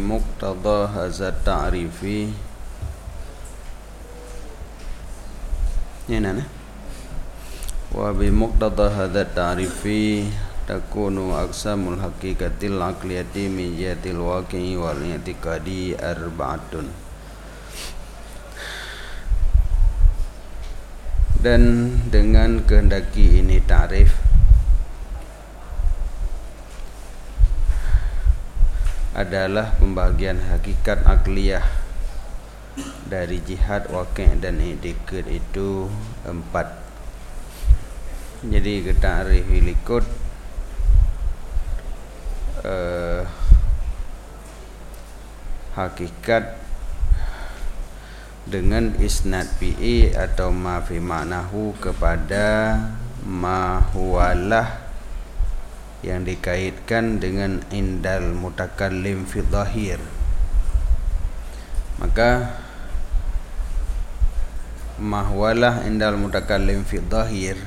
bimuqtada hadza ta'rifi nana wa bimuqtada hadza ta'rifi takunu aqsamul haqiqatil aqliyati min jihatil waqi'i wal i'tiqadi arba'atun. Dan dengan kehendaki ini ta'rif adalah pembagian hakikat akliyah dari jihad, waqi' dan i'tiqad itu 4. Jadi ta'rif likut hakikat dengan isnad fi'i atau ma fi ma'nahu kepada ma huwalah yang dikaitkan dengan indal mutakallim fi dhahir. Maka ma huwalah indal mutakallim fi dhahir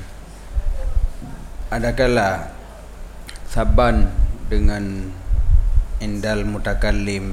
adakala saban dengan indal mutakallim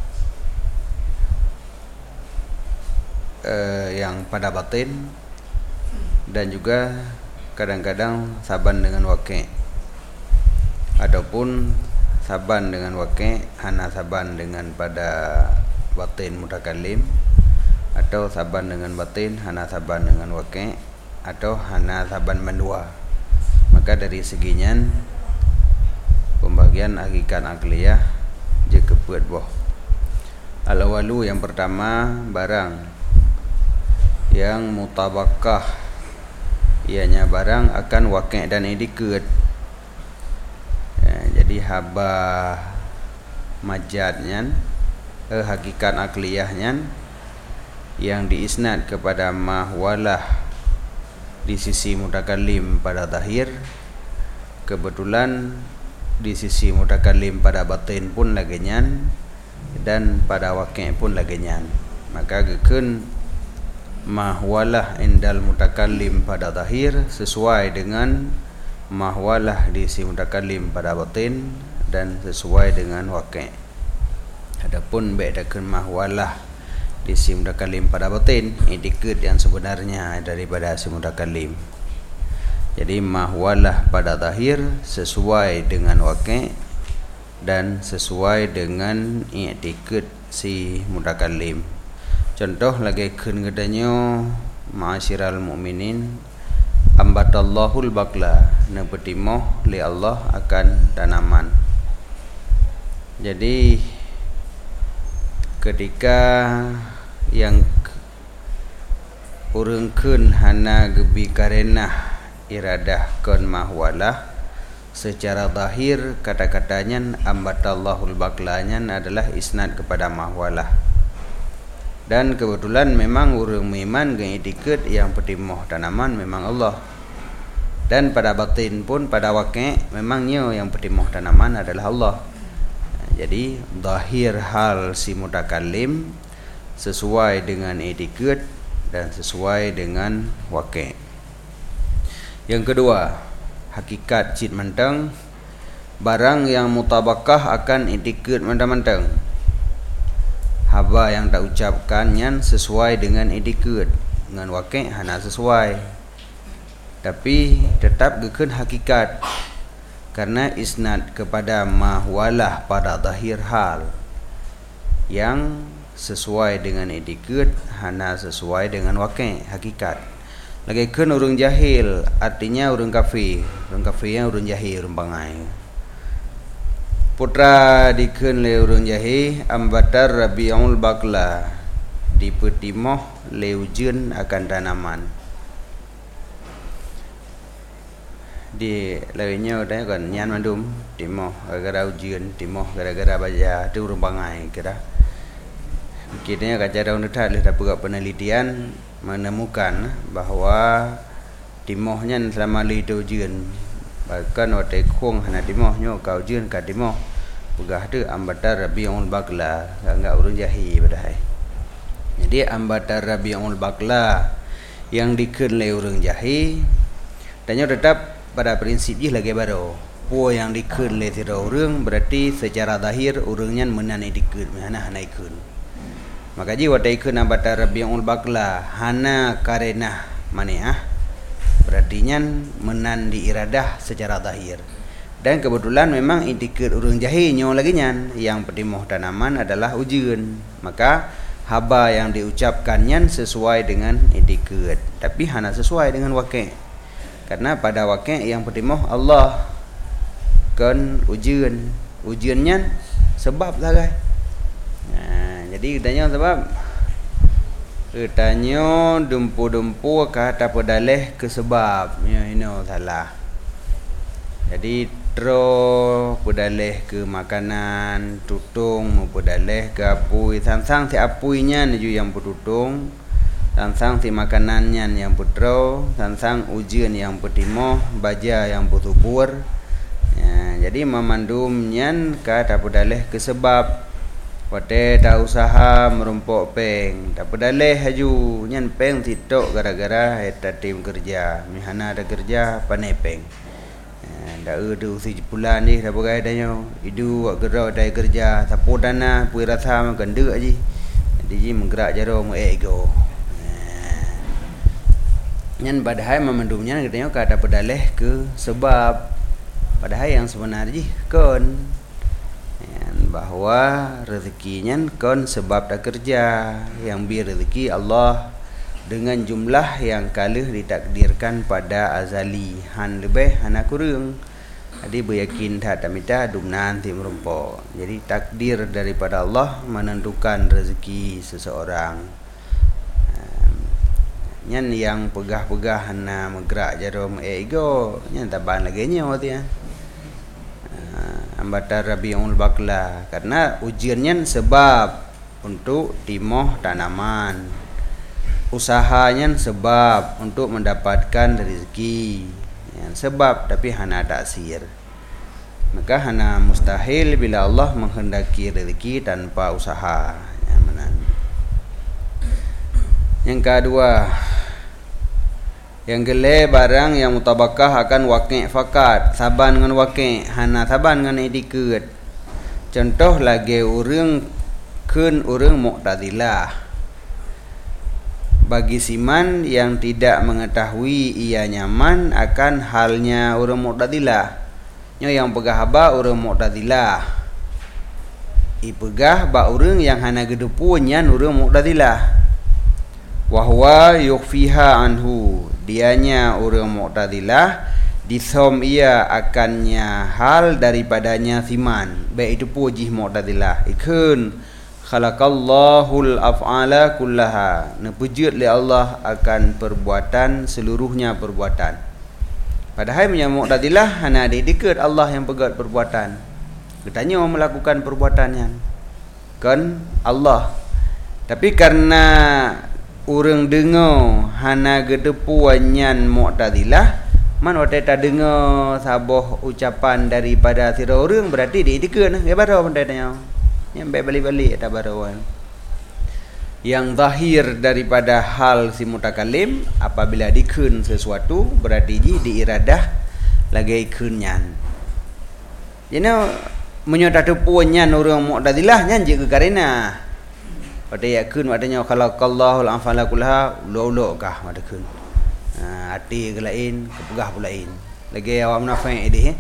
yang pada batin, dan juga kadang-kadang saban dengan waqi', ataupun saban dengan waqi' hana saban dengan pada batin mutakallim, atau saban dengan batin hana saban dengan waqi', atau hana saban mendua. Maka dari seginyan pembagian hakikat akliyah jika buat boh. Al-awalu yang pertama, barang yang mutabakah, ianya barang akan waqi' dan i'tiqad. Jadi haba majadnya, hakikat akliyahnya yang diisnad kepada mahwalah di sisi mutakallim pada zahir, kebetulan di sisi mutakallim pada batin pun lagenyan, dan pada waqi' pun lagenyan. Maka gekeun mahwalah indal mutakallim pada zahir sesuai dengan mahwalah di sisi mutakallim pada batin, dan sesuai dengan waqi'. Adapun bedakan mahwalah di sisi mutakallim pada batin, i'tiqad yang sebenarnya daripada si mutakallim. Jadi mahwalah pada zahir sesuai dengan waqi' dan sesuai dengan i'tiqad si mutakallim. Contoh lagi keun gedanyo ma'asyiral mukminin ambatallahul bakla, nepetimoh li Allah akan tanaman. Jadi ketika yang urang keun hana gebi karenah iradah keun mahwalah, secara zahir kata-katanya ambatallahul baklanya adalah isnad kepada mahwalah. Dan kebetulan memang urang meiman dengan i'tiqad yang petimoh tanaman memang Allah. Dan pada batin pun pada waqi' memangnya yang petimoh tanaman adalah Allah. Jadi zahir hal si mutakallim sesuai dengan i'tiqad dan sesuai dengan waqi'. Yang kedua, hakikat cit menteng, barang yang mutabakah akan i'tiqad menteng-menteng. Haba yang tak ucapkannya sesuai dengan i'tiqad, dengan waqi' hana sesuai, tapi tetap gekeun hakikat karena isnad kepada mahwalah pada zahir hal yang sesuai dengan i'tiqad hana sesuai dengan waqi' hakikat. Lagi keun urang jahil, artinya urang kafir. Urang kafirnya urang jahil, urang pangai. Putra dikeun le urang jahil ambatar rabiul bakla, dipetimoh le ujeun akan tanaman. Di lainnya ada kan nyan mandum timoh gara-gara ujeun, timoh gara-gara baja tu urang pangai kira. Mungkinnya kaca daun dekat le dapat penelitian menemukan bahawa timohnya selama li tu ujeun, bahkan waktu kong hana timohnya kau ujeun ka timoh pegah tu ambatar rabiul bakla, enggak urang jahil padahal. Jadi ambatar rabiul bakla yang dikeun le urang jahil, tanya tetap pada prinsip je lagi baru. Puan yang dikeun le tira urang berarti secara zahir urangnya menan dikeun hana ikeun. Maka ji wadai keun ambata Rabiul Baqla hana karena maniah berarti nyan menan diiradah secara zahir. Dan kebetulan memang indikeun urang jahilnya lagi nyan yang petimoh tanaman adalah ujian. Maka haba yang diucapkannya sesuai dengan indikeun, tapi hana sesuai dengan waqi'. Karena pada waqi' yang petimoh Allah kan ujiannya sebab sagai. Jadi katanya sebab katanya dumpu-dumpu kata pedaleh ke sebab ini salah. Jadi tro pedaleh ke makanan tutung mau pedaleh ke apui sangsang si apuinya ju yang bertutung sangsang si makanannya yang putro sangsang ujian yang petimoh baja yang putubur. Jadi memandumnya kata pedaleh ke sebab wate dah usaha merumpok peng tak pedaleh haju nyan peng titok gara-gara eta tim kerja mihana ada kerja panepeng dah udah usi bulan ni dah bagai danyo idu wak gerau dai kerja sapu dana pui rasa makan dek aji jadi menggerak jaro mu ego nyan badai memandumnya katanya kata pedaleh ke sebab padahal yang sebenarnya kon bahwa rezekinya kon sebab dah kerja yang bi rezeki Allah dengan jumlah yang kalah ditakdirkan pada azali han lebih hana kurang. Jadi beryakin tak minta dumnan ti merumpo. Jadi takdir daripada Allah menentukan rezeki seseorang. Nyan yang pegah-pegah hana megrak jarum ego nyan taban lagi nyo ti ambata Rabiul Baqla karena ujiannya sebab untuk timoh tanaman, usahanya sebab untuk mendapatkan rezeki sebab tapi hana taksir. Maka hana mustahil bila Allah menghendaki rezeki tanpa usaha yang kedua yang gele barang yang mutabakah akan waqi' fakat saban dengan waqi' hana saban dengan idikeut. Contoh lagi urang keun urang Mu'tazilah bagi siman yang tidak mengetahui ia nyaman akan halnya urang Mu'tazilah nyo yang pegah haba urang Mu'tazilah ipegah ba urang yang hana gedepu nyan urang Mu'tazilah wahwa yukhfiha anhu dianya orang Mu'tazilah disom ia akannya hal daripadanya siman baik itu puji Mu'tazilah ikun khalaqallahul af'ala kullaha nepujud li Allah akan perbuatan seluruhnya perbuatan. Padahal punya Mu'tazilah hana dikit Allah yang pegat perbuatan katanya melakukan perbuatannya kan Allah tapi karena urang dengar hana gedepuannya Mu'tazilah man wate ta dengar saboh ucapan daripada sira urang berarti dikeun ge baro pandai tanya nyampe balik-balik ta baroan yang zahir daripada hal si mutakalim apabila dikeun sesuatu berarti diiradah lagi keunyan menyota tepuannya urang Mu'tazilah nyan je ke karena pada yakun wadanya khalaqallahul afala kullaha uluk kah pada kun hati ke lain kepegah pula lain lagi awak munafiq dia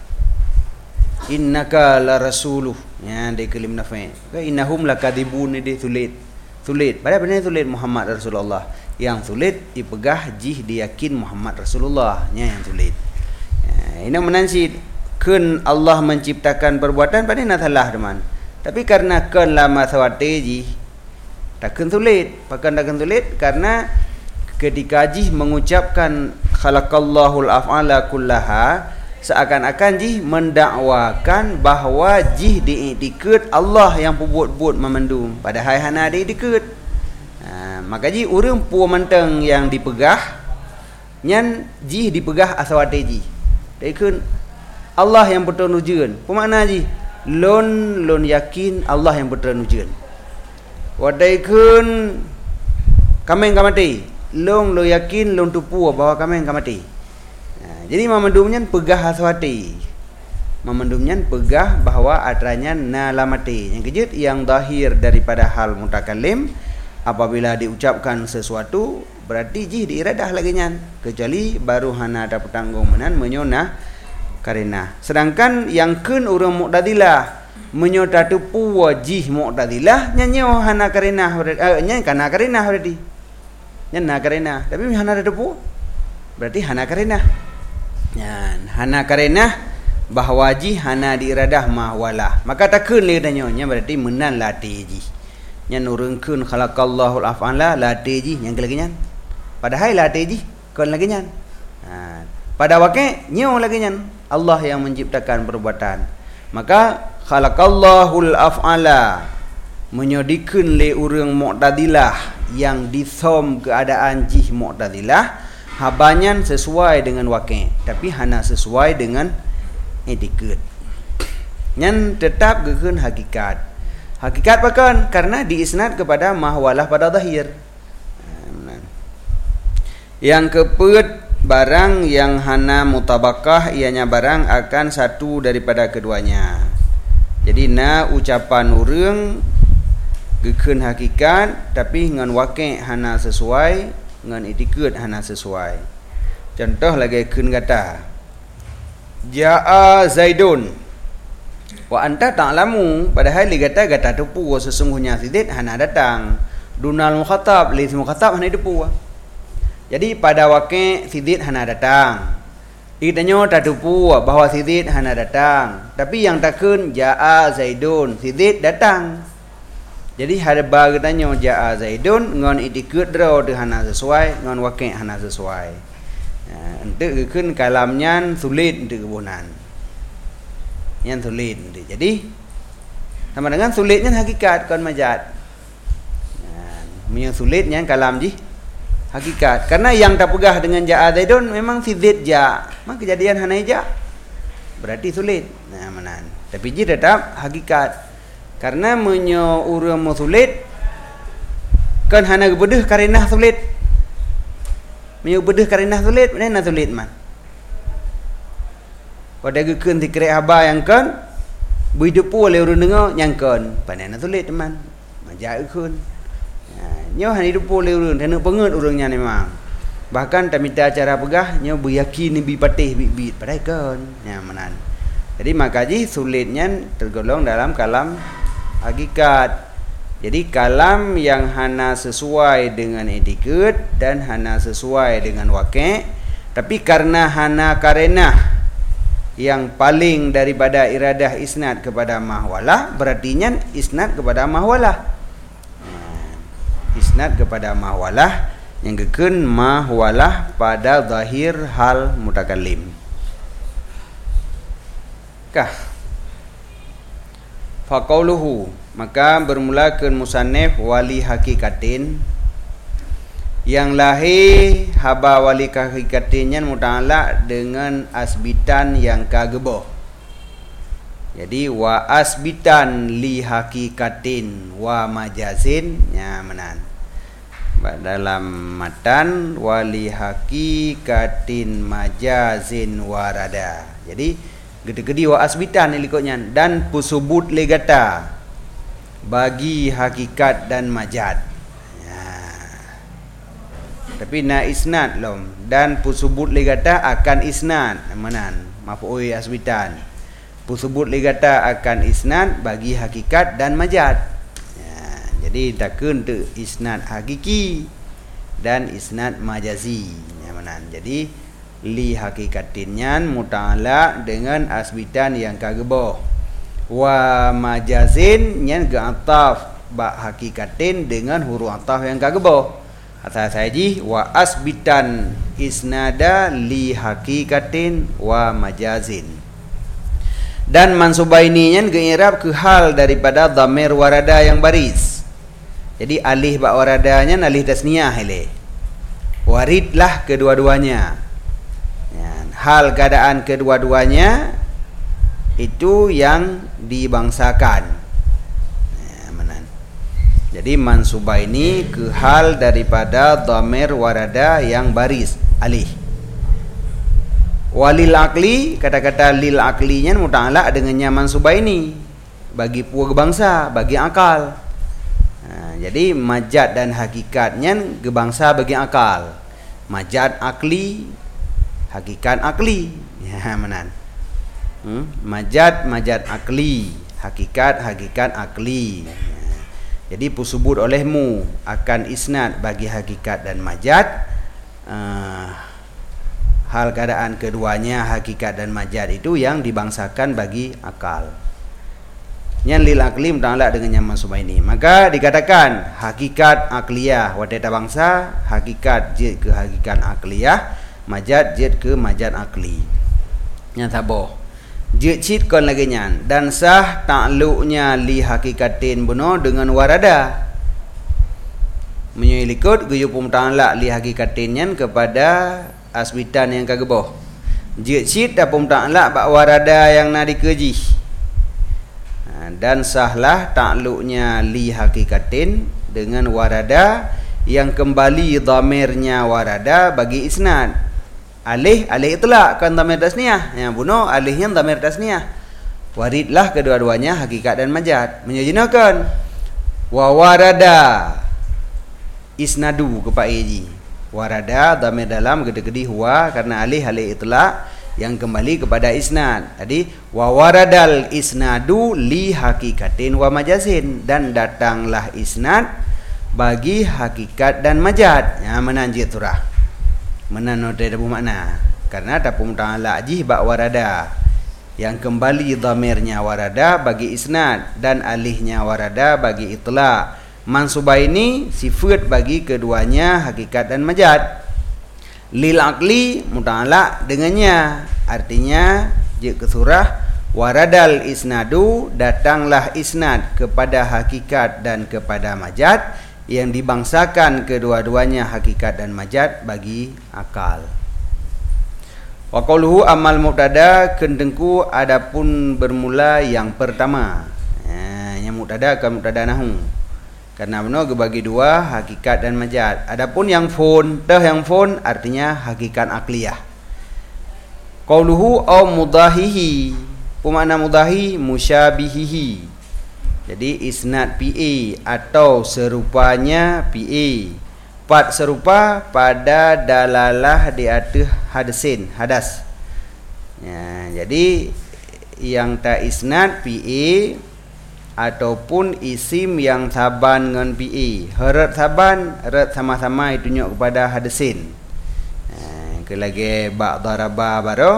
innaka la rasuluh ya dia kelim munafiq ka innahum lakadibun dia sulit padahal benar sulit Muhammad Rasulullah yang sulit dipegah jih diyakin Muhammad Rasulullah nya yang sulit ini menansi kun Allah menciptakan perbuatan pada nak salah teman tapi karena kun lama sawate jih takkan sulit karena ketika jih mengucapkan khalaqallahul af'ala kullaha seakan-akan jih mendakwakan bahawa jih diikut Allah yang buat memandum padahal hana diikut maka jih urang pu menteng yang dipegah nyan jih dipegah asawate jih diikut Allah yang betul nujian apa makna jih lon yakin Allah yang betul nujian wadai kun kameng kamati long lo yakin long tupu bahwa kameng kamati jadi mamandumnya pegah aswati memendumnya pegah bahawa atranya na lamati. Yang kejut yang zahir daripada hal mutakallim apabila diucapkan sesuatu berarti jih diiradah lagi nyan, kecuali baru hana ada petanggung menan menyonah karena. Sedangkan yang kun urang Mu'tazilah menyota tepu wajih Mu'tazilah nyanyo hana karena nyan kana karena berarti nyan na karena, tapi hana ada tepu berarti hana karena. Nyan hana karena bahawa jih hana diiradah mahwalah, maka takun le danyo nya berarti menan lati jih nyan urang kun khalaqallahu al-af'ala lati jih yang lagi nyan, padahal lati jih kon lagi nyan. Pada wakil nyo lagi nyan Allah yang menciptakan perbuatan, maka khalaqallahul af'ala menyodikun le urang Mu'tazilah yang disom keadaan jih Mu'tazilah habanyan sesuai dengan wakil, tapi hana sesuai dengan etiket. Nyan tetap gekeun hakikat. Hakikat bahkan karena diisnad kepada mahwalah pada zahir. Yang keempat, barang yang hana mutabakah ianya barang akan satu daripada keduanya. Jadi na ucapan urang gekeun hakikat tapi ngan wakil hana sesuai, ngan etiket hana sesuai. Contoh lagi keun kata Ja'a Zaidun wa anta ta'lamu, padahal li kata tepu sesungguhnya Zaid hana datang. Dunal mukhatab li mukhatab hana depu. Jadi pada wakil Zaid hana datang. Itanyo tak tepu bahawa Zaid hana datang. Tapi yang takun Ja'a Zaidun, Zaid datang. Jadi harba getanyo Ja'a Zaidun ngon itikut draw de hana sesuai, ngon wakil hana sesuai. Untuk gekeun kalamnya sulit untuk kebunan. Yang sulit. Jadi sama dengan sulitnya hakikat kon majaz. Yang sulitnya kalam ji hakikat. Karena yang tak pegah dengan Ja'a Zaidun memang si Zaid ja. Maka kejadian hana ja. Berarti sulit. Nah, manan. Tapi ji tetap hakikat. Karena menyo urang mo sulit kan hana gebedeh karenah sulit. Menyo bedeh karenah sulit, mana sulit man. Pada gekeun tikrek haba yang kan berhidup oleh urang dengar yang kan panana sulit teman. Majak gekeun. Nyo han hidup oleh urang dan pengeut urangnya memang. Bahkan tamita cara pegah nyo beryakin bi patih bi padai kan. Ya manan. Jadi makaji sulitnya tergolong dalam kalam hakikat. Jadi kalam yang hana sesuai dengan etiket dan hana sesuai dengan wakil, tapi karena hana karenah yang paling daripada iradah isnad kepada mahwalah, berartinya isnad kepada mahwalah. Isnad kepada mahwalah yang gekeun mahwalah pada zahir hal mutakallim. Kah faqauluhu, maka bermulakan musannif wali hakikatin yang lahir haba wali hakikatinnya muta'alaq dengan asbitan yang kageboh. Jadi wa asbitan li hakikatin wa majazin nya menan. Dalam matan wali hakikatin majazin warada. Jadi gede-gede wa asbitan ilikotnya dan pusubut legata bagi hakikat dan majad. Ya. Tapi na isnad lom dan pusubut legata akan isnad manan maf'ul asbitan. Pusubut legata akan isnad bagi hakikat dan majad. Ya. Jadi takun tu isnad hakiki dan isnad majazi. Ya manan. Jadi li hakikatinnya muta'alaq dengan asbitan yang kageboh. Wa majazin nyan ga'ataf ba hakikatin dengan huruf ataf yang kageboh. Atas saji wa asbitan isnada li hakikatin wa majazin. Dan mansubaini nyan ge'irab ke hal daripada dhamir warada yang baris. Jadi alih ba waradanya alih tasniyah ile. Waridlah kedua-duanya. Hal keadaan kedua-duanya itu yang dibangsakan. Jadi mansubah ini ke hal daripada dhamir warada yang baris alih. Walil akli, kata-kata lil aklinya muta'alaq dengannya mansubah ini bagi pua bangsa, bagi akal. Jadi majad dan hakikatnya gebangsa bagi akal. Majad akli, hakikat akli. Ya menan. Majad akli, hakikat akli. Jadi pusubut olehmu akan isnad bagi hakikat dan majad. Hal keadaan keduanya hakikat dan majad itu yang dibangsakan bagi akal. Yang lil akli muta'alaq dengan yang mansubah ini. Maka dikatakan hakikat akliyah wadata bangsa, hakikat jid ke hakikat akliyah, majad jid ke majad akli. Yang taboh. Jid cid kon lagi nyan dan sah ta'luqnya li hakikatin buno dengan warada. Menyilikut guyup muta'alaq li hakikatin kepada asbitan yang kageboh. Jid cid dapum ta'alaq bak warada yang nak dikeji. Dan sahlah ta'luqnya li hakikatin dengan warada yang kembali dhamirnya warada bagi isnad. Alih itlaq kan dhamir tasniyah. Yang bunuh alihnya dhamir tasniyah. Waridlah kedua-duanya hakikat dan majad. Menyajinakan wa warada isnadu kepada iji. Warada dhamir dalam gede-gede huwa karena alih itlaq yang kembali kepada isnad. Jadi wa waradal isnadu li hakikatin wa majazin, dan datanglah isnad bagi hakikat dan majad. Ya menanjit surah. Menanote dapu makna. Karena dapu muta'alaq jih bak warada yang kembali dhamirnya warada bagi isnad dan alihnya warada bagi itlaq. Mansubah ini sifat bagi keduanya hakikat dan majad. Lil akli muta'alaq dengannya, artinya jika ke surah waradal isnadu, datanglah isnad kepada hakikat dan kepada majad yang dibangsakan kedua-duanya hakikat dan majad bagi akal. Wa qauluhu amal mubtada kendengku adapun bermula yang pertama. Yang mubtada ke mubtada nahu. Karena benar bagi dua hakikat dan majad. Adapun yang fun, yang fun artinya hakikat akliyah. Qauluhu au mudahihi. Pemana mudahi musyabihihi. Jadi isnad PA atau serupanya PA. Pat serupa pada dalalah di atas hadas. Ya, jadi yang tak isnad PA ataupun isim yang saban dengan PA. Heret saban, heret sama-sama itu tunjuk kepada hadasin. Kelagi bak daraba baru.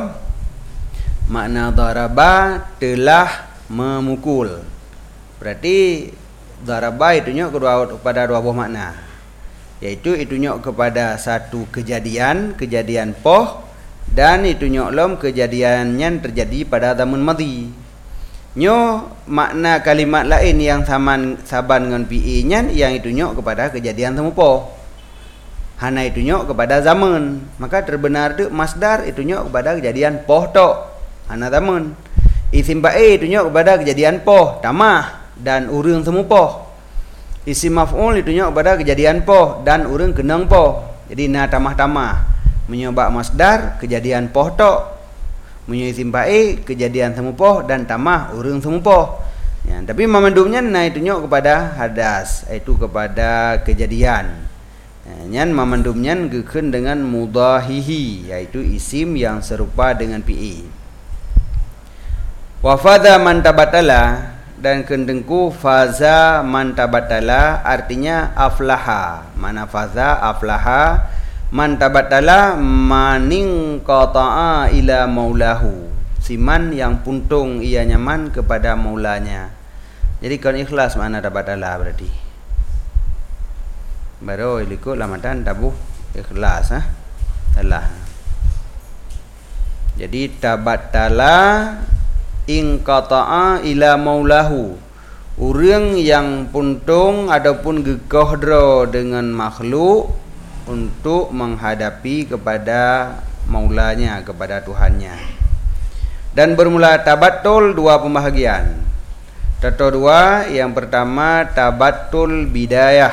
Makna daraba telah memukul. Berarti daraba itu tunjuk kepada dua buah makna. Yaitu itu tunjuk kepada satu kejadian poh, dan itu tunjuk lom kejadiannya terjadi pada zaman madhi. Nyo makna kalimat lain yang saban dengan PA-nya yang itu nyok kepada kejadian temupo. Hana itu nyok kepada zaman. Maka terbenar tu masdar itu nyok kepada kejadian poh tok. Hana zaman. Isim bae itu nyok kepada kejadian poh, tamah dan urang temupo. Isim maf'ul itu nyok kepada kejadian poh dan urang kenang poh. Jadi na tamah-tamah menyobak masdar kejadian poh tok. Isim baik kejadian temupoh dan tamah urang temupoh. Ya, tapi memandumnya na itu nyok kepada hadas, itu kepada kejadian. Nyan memandumnya gekeun dengan mudahihi, yaitu isim yang serupa dengan PA. Wa fadha man tabatala, dan kendengku faza man tabatala artinya aflaha. Mana faza aflaha? Man tabatala maning qata'a ila maulahu. Siman yang puntung ia nyaman kepada maulanya. Jadi kan ikhlas mana tabatala berarti. Baru ikut lamatan tabuh ikhlas salah. Jadi tabatala in qata'a ila maulahu. Urang yang puntung ataupun gegohdro dengan makhluk untuk menghadapi kepada maulanya, kepada Tuhannya. Dan bermula tabatul dua pembahagian. Tato dua, yang pertama tabatul bidayah.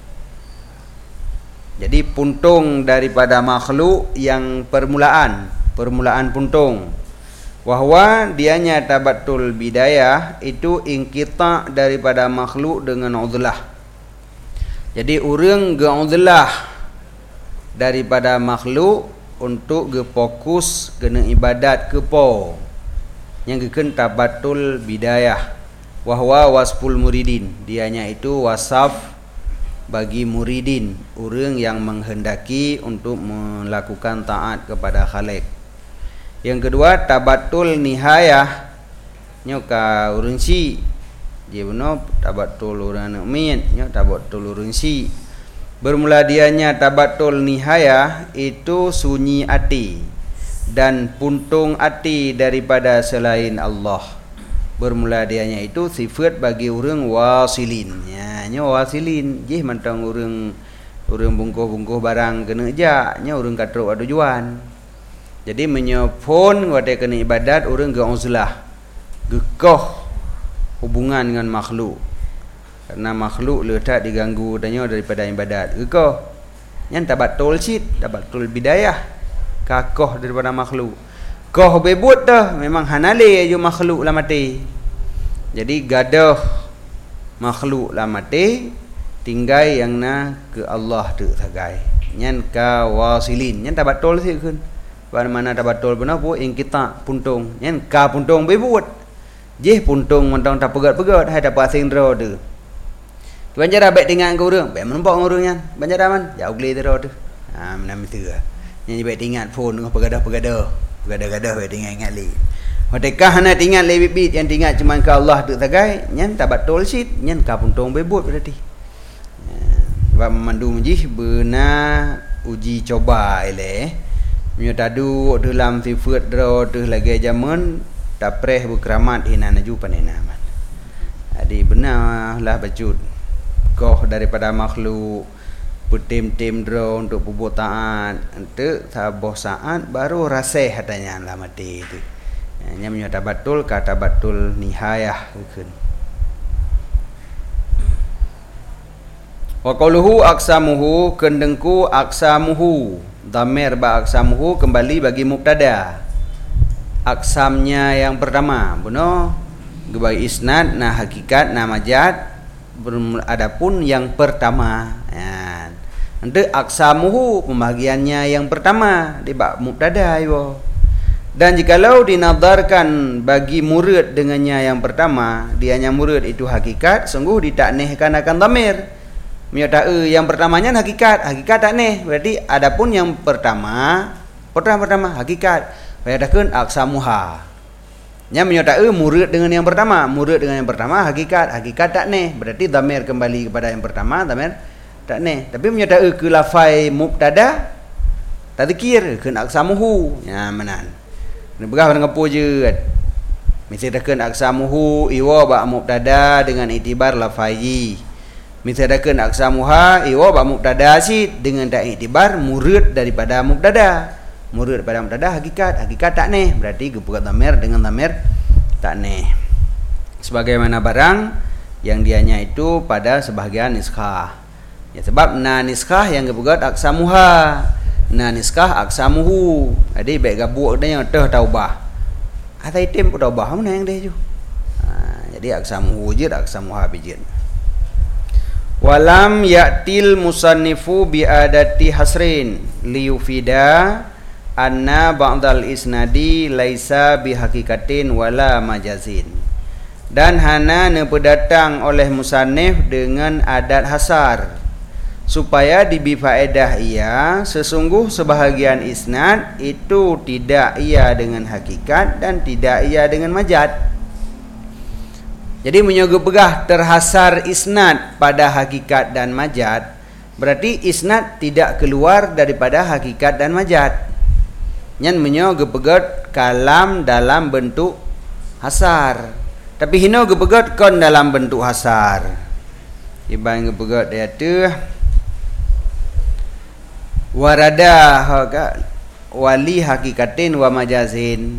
Jadi puntung daripada makhluk yang permulaan. permulaan puntung. Wahwa dianya tabatul bidayah itu ingkita daripada makhluk dengan uzlah. Jadi orang ge uzlah daripada makhluk untuk ge fokus kena ibadat ke po. Yang geken tabatul bidayah. Wahwa wasful muridin, dianya itu wasaf bagi muridin, orang yang menghendaki untuk melakukan taat kepada Khalik. Yang kedua tabatul nihayah, nyoka urang si dia benar tabatul orang mukmin, nyok tabatul urang si. Bermula dianya tabatul nihayah itu sunyi hati dan puntung hati daripada selain Allah. Bermula dianya itu sifat bagi orang wasilin. Ya, nya wasilin. Jih mantang orang bungkuh-bungkuh barang kena jak, nya orang katruk tujuan. Jadi menyepon wate kena ibadat orang ge uzlah. Gekoh hubungan dengan makhluk. Karena makhluk letak diganggu tanya daripada ibadat. Gekoh. Nya tabatul sid, tabatul bidayah. Kakoh daripada makhluk. Koh bebut dah memang hanale je makhluk lah mati. Jadi gadah makhluk lah mati, tinggal yang na ke Allah tu sagai. Nyan ka wasilin, nyan tabatul sih kan. Pada mana tabatul benar bu ing kita puntung. Nyan ka puntung bebut. Jeh puntung mentang tak pegat-pegat hai dapat sindro tu. Tuan cara baik tinggal ke urang, baik menempok urang nyan. Banjar man, jauh geli tu. Ha menam itu. Nyan baik tinggal phone dengan pegadah-pegadah. Gadah-gadah we tinggal ingat li. Merdeka nak tinggal le bibit yang tinggal cuma ke Allah tu sagai, nyan tabatul sit, nyan ka puntung bebut berarti. Sebab memandu menjih benar uji coba ele. Mio tadu dalam sifat dro tu lagi zaman tapreh berkeramat hina naju panena man. Jadi benarlah bacut koh daripada makhluk tim-tim draw untuk bubuh taat untuk saboh saat baru rasih hatanya lah mati itu. Nya menyo tabatul kata batul nihayah keun. Wa qauluhu aqsamuhu kendengku aqsamuhu. Dhamir ba aqsamuhu kembali bagi mubtada. Aqsamnya yang pertama, benar bagi isnad nah hakikat nah majad adapun yang pertama. Untuk aqsamuhu pembahagiannya yang pertama di bab mubtada yo. Dan jikalau dinadarkan bagi murid dengannya yang pertama, dianya murid itu hakikat, sungguh ditaknihkan akan dhamir. Menyata yang pertamanya hakikat, hakikat taknih. Berarti adapun yang pertama hakikat. Bayadakeun aqsamuha. Nya menyata murid dengan yang pertama, murid dengan yang pertama hakikat, hakikat taknih. Berarti dhamir kembali kepada yang pertama, dhamir tak ne, tapi menyata ke lafai mubtada tadzkir ke aqsamuhu ya manan ni begah dengan apa je misalkan aqsamuhu iwa ba mubtada dengan itibar lafai misalkan aqsamuha iwa ba mubtada si dengan tak itibar murid daripada mubtada hakikat tak ne, berarti gepuk dhamir dengan dhamir tak ne sebagaimana barang yang dianya itu pada sebahagian niskah. Ya sebab na niskah yang gebugat aqsamuha, na niskah aqsamuhu. Jadi baik gabuk dia teh taubah. Ada item pun taubah mana yang dia tu. Jadi aqsamuhu je aqsamuha bijin. Walam ya'til musannifu bi adati hasrin liyufida anna ba'dal isnadi laisa bi haqiqatin wala majazin. Dan hana nepedatang oleh musannif dengan adat hasar supaya dibi faedah ia sesungguh sebahagian isnad itu tidak ia dengan hakikat dan tidak ia dengan majad. Jadi menyogok terhasar isnad pada hakikat dan majad, berarti isnad tidak keluar daripada hakikat dan majad. Nyan menyogok kalam dalam bentuk hasar, tapi hino gepegat kon dalam bentuk hasar. Ibang gepegat dia tu warada wali hakikatin wa majazin.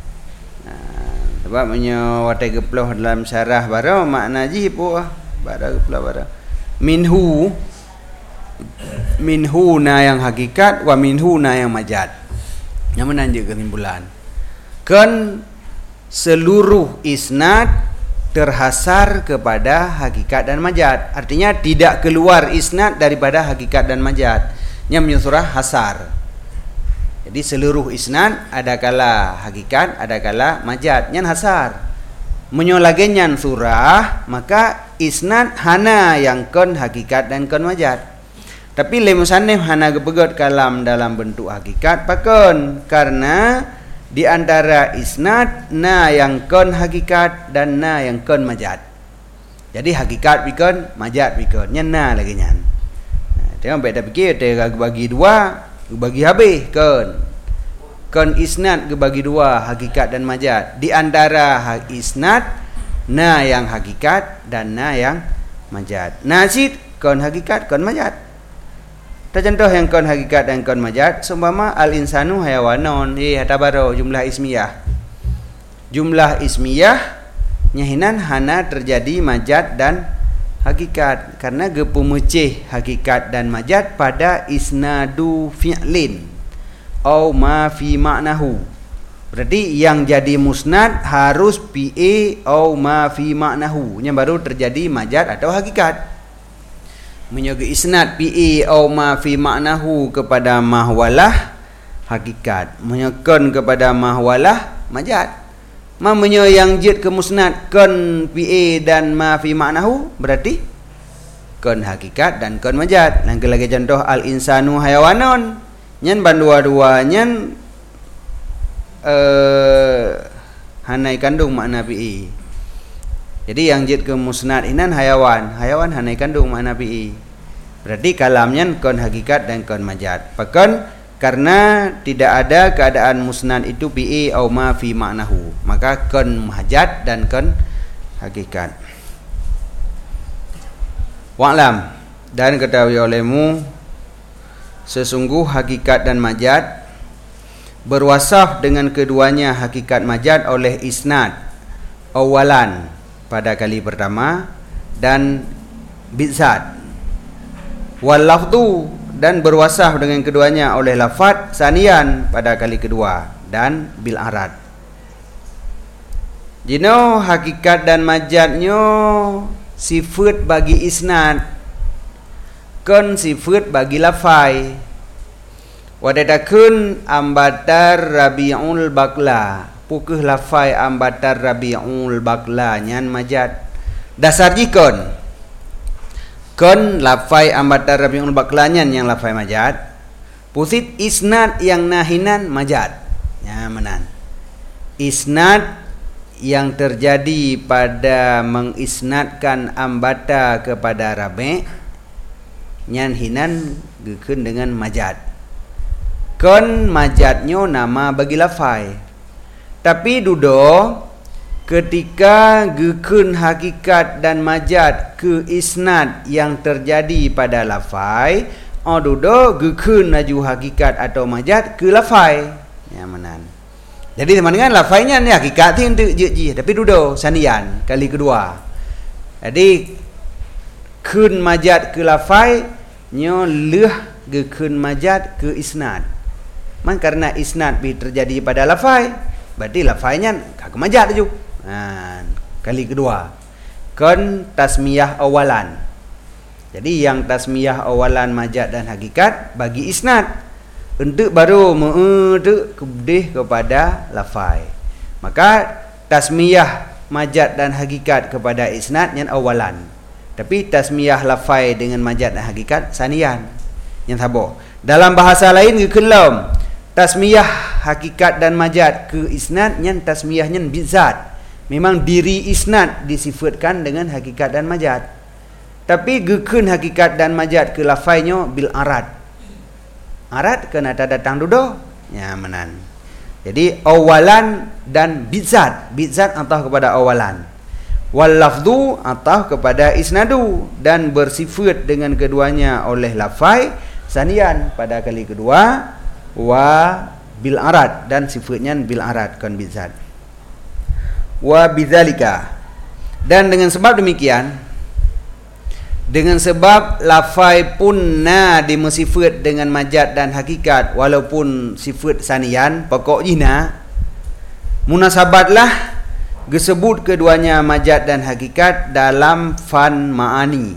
Sebab punya watai geploh dalam syarah bara makna ji pu bara geploh bara minhu na yang hakikat wa minhu na yang majaz. Yang mana je kesimpulan? Kan seluruh isnad terhasar kepada hakikat dan majaz. Artinya tidak keluar isnad daripada hakikat dan majaz. Yang menyurah hasar. Jadi seluruh isnad ada kala hakikat, ada kala majaz. Yang hasar. Menyolagenyan surah, maka isnad hana yang kon hakikat dan kon majaz. Tapi le musannif hana gepegot kalam dalam bentuk hakikat pakon, karena di antara isnad na yang kon hakikat dan na yang kon majaz. Jadi hakikat bikon, majaz bikon. Nyan na lagi nyan. Tengok beda fikir dia bagi dua, bagi habis kon. Kon isnad bagi dua, hakikat dan majaz. Di antara isnad na yang hakikat dan na yang majaz. Nasid kon hakikat, kon majaz. Contoh yang kon hakikat dan kon majaz, seumpama al-insanu hayawanon, hatabaro jumlah ismiyah. Jumlah ismiyah nyahinan hana terjadi majaz dan hakikat, karena gepumecih hakikat dan majaz pada isnadu fi'lin au ma fi ma'nahu. Berarti yang jadi musnad harus PA au ma fi ma'nahu, yang baru terjadi majaz atau hakikat. Menyogi isnad PA au ma fi ma'nahu kepada mahwalah hakikat, menyekon kepada mahwalah majaz. Mamanya yang jid ke musnad kon PA dan ma fi ma'nahu berarti kon hakikat dan kon majaz. Lagi contoh al-insanu hayawanon, nyen bandua-dua nyen hanai kandung makna PA. Jadi yang jid ke musnad inan hayawan hanai kandung makna PI. Berarti kalamnya kon hakikat dan kon majaz. Pakon karena tidak ada keadaan musnad itu PI au ma fi ma'nahu, maka kon majaz dan kon hakikat. Wa'lam, dan ketahui olehmu sesungguh hakikat dan majaz berwasaf dengan keduanya, hakikat majaz oleh isnad awalan pada kali pertama dan bizat, wal lafdu, dan berwasaf dengan keduanya oleh lafaz sanian pada kali kedua, dan bil arad. Jino hakikat dan majaznya sifat bagi isnad, kon sifat bagi lafai. Wadadakun ambatar Rabi'ul Baqla, pukul lafai ambatar Rabi'ul Baqla nyan majaz. Dasar jikon kon lafai ambatar Rabi'ul Baqla nyan yang lafai majaz. Pusit isnad yang nahinan majaz. Ya menan. Isnad yang terjadi pada mengisnadkan ambata kepada Rabi' nyan hinan gekeun dengan majaz. Kon majaznya nama bagi lafai. Tapi dudo ketika gekeun hakikat dan majaz ke isnad yang terjadi pada lafai, dudo gekeun laju hakikat atau majaz ke lafai. Ya menan. Jadi teman dengan lafainya ni hakikat tu je, tapi dudo sanian kali kedua. Jadi kun majaz ke lafai nyo leuh gekeun majaz ke isnad. Man karena isnad bi terjadi pada lafai, berarti lafainya kagak majaz tu. Kali kedua kon tasmiyah awalan. Jadi yang tasmiyah awalan majaz dan hakikat bagi isnad, untuk baru untuk kebdih kepada lafai. Maka tasmiyah majaz dan hakikat kepada isnad yang awalan. Tapi tasmiyah lafai dengan majaz dan hakikat sanian. Yang sabar. Dalam bahasa lain kekelam tasmiyah hakikat dan majaz ke isnad yang tasmiyahnya bizat. Memang diri isnad disifatkan dengan hakikat dan majaz. Tapi gekeun hakikat dan majaz ke lafainya bil arad. Arad kena datang duduk. Ya menan. Jadi awalan dan bizat. Bizat atau kepada awalan. Wal lafdu atau kepada isnadu, dan bersifat dengan keduanya oleh lafai sanian pada kali kedua, wa bil arad, dan sifatnya bil arad kon bizat. Wa bidzalika, dan dengan sebab demikian Dengan sebab lafai pun na dimusifat dengan majad dan hakikat walaupun sifat sanian pokok jina munasabatlah disebut keduanya majad dan hakikat dalam fan ma'ani.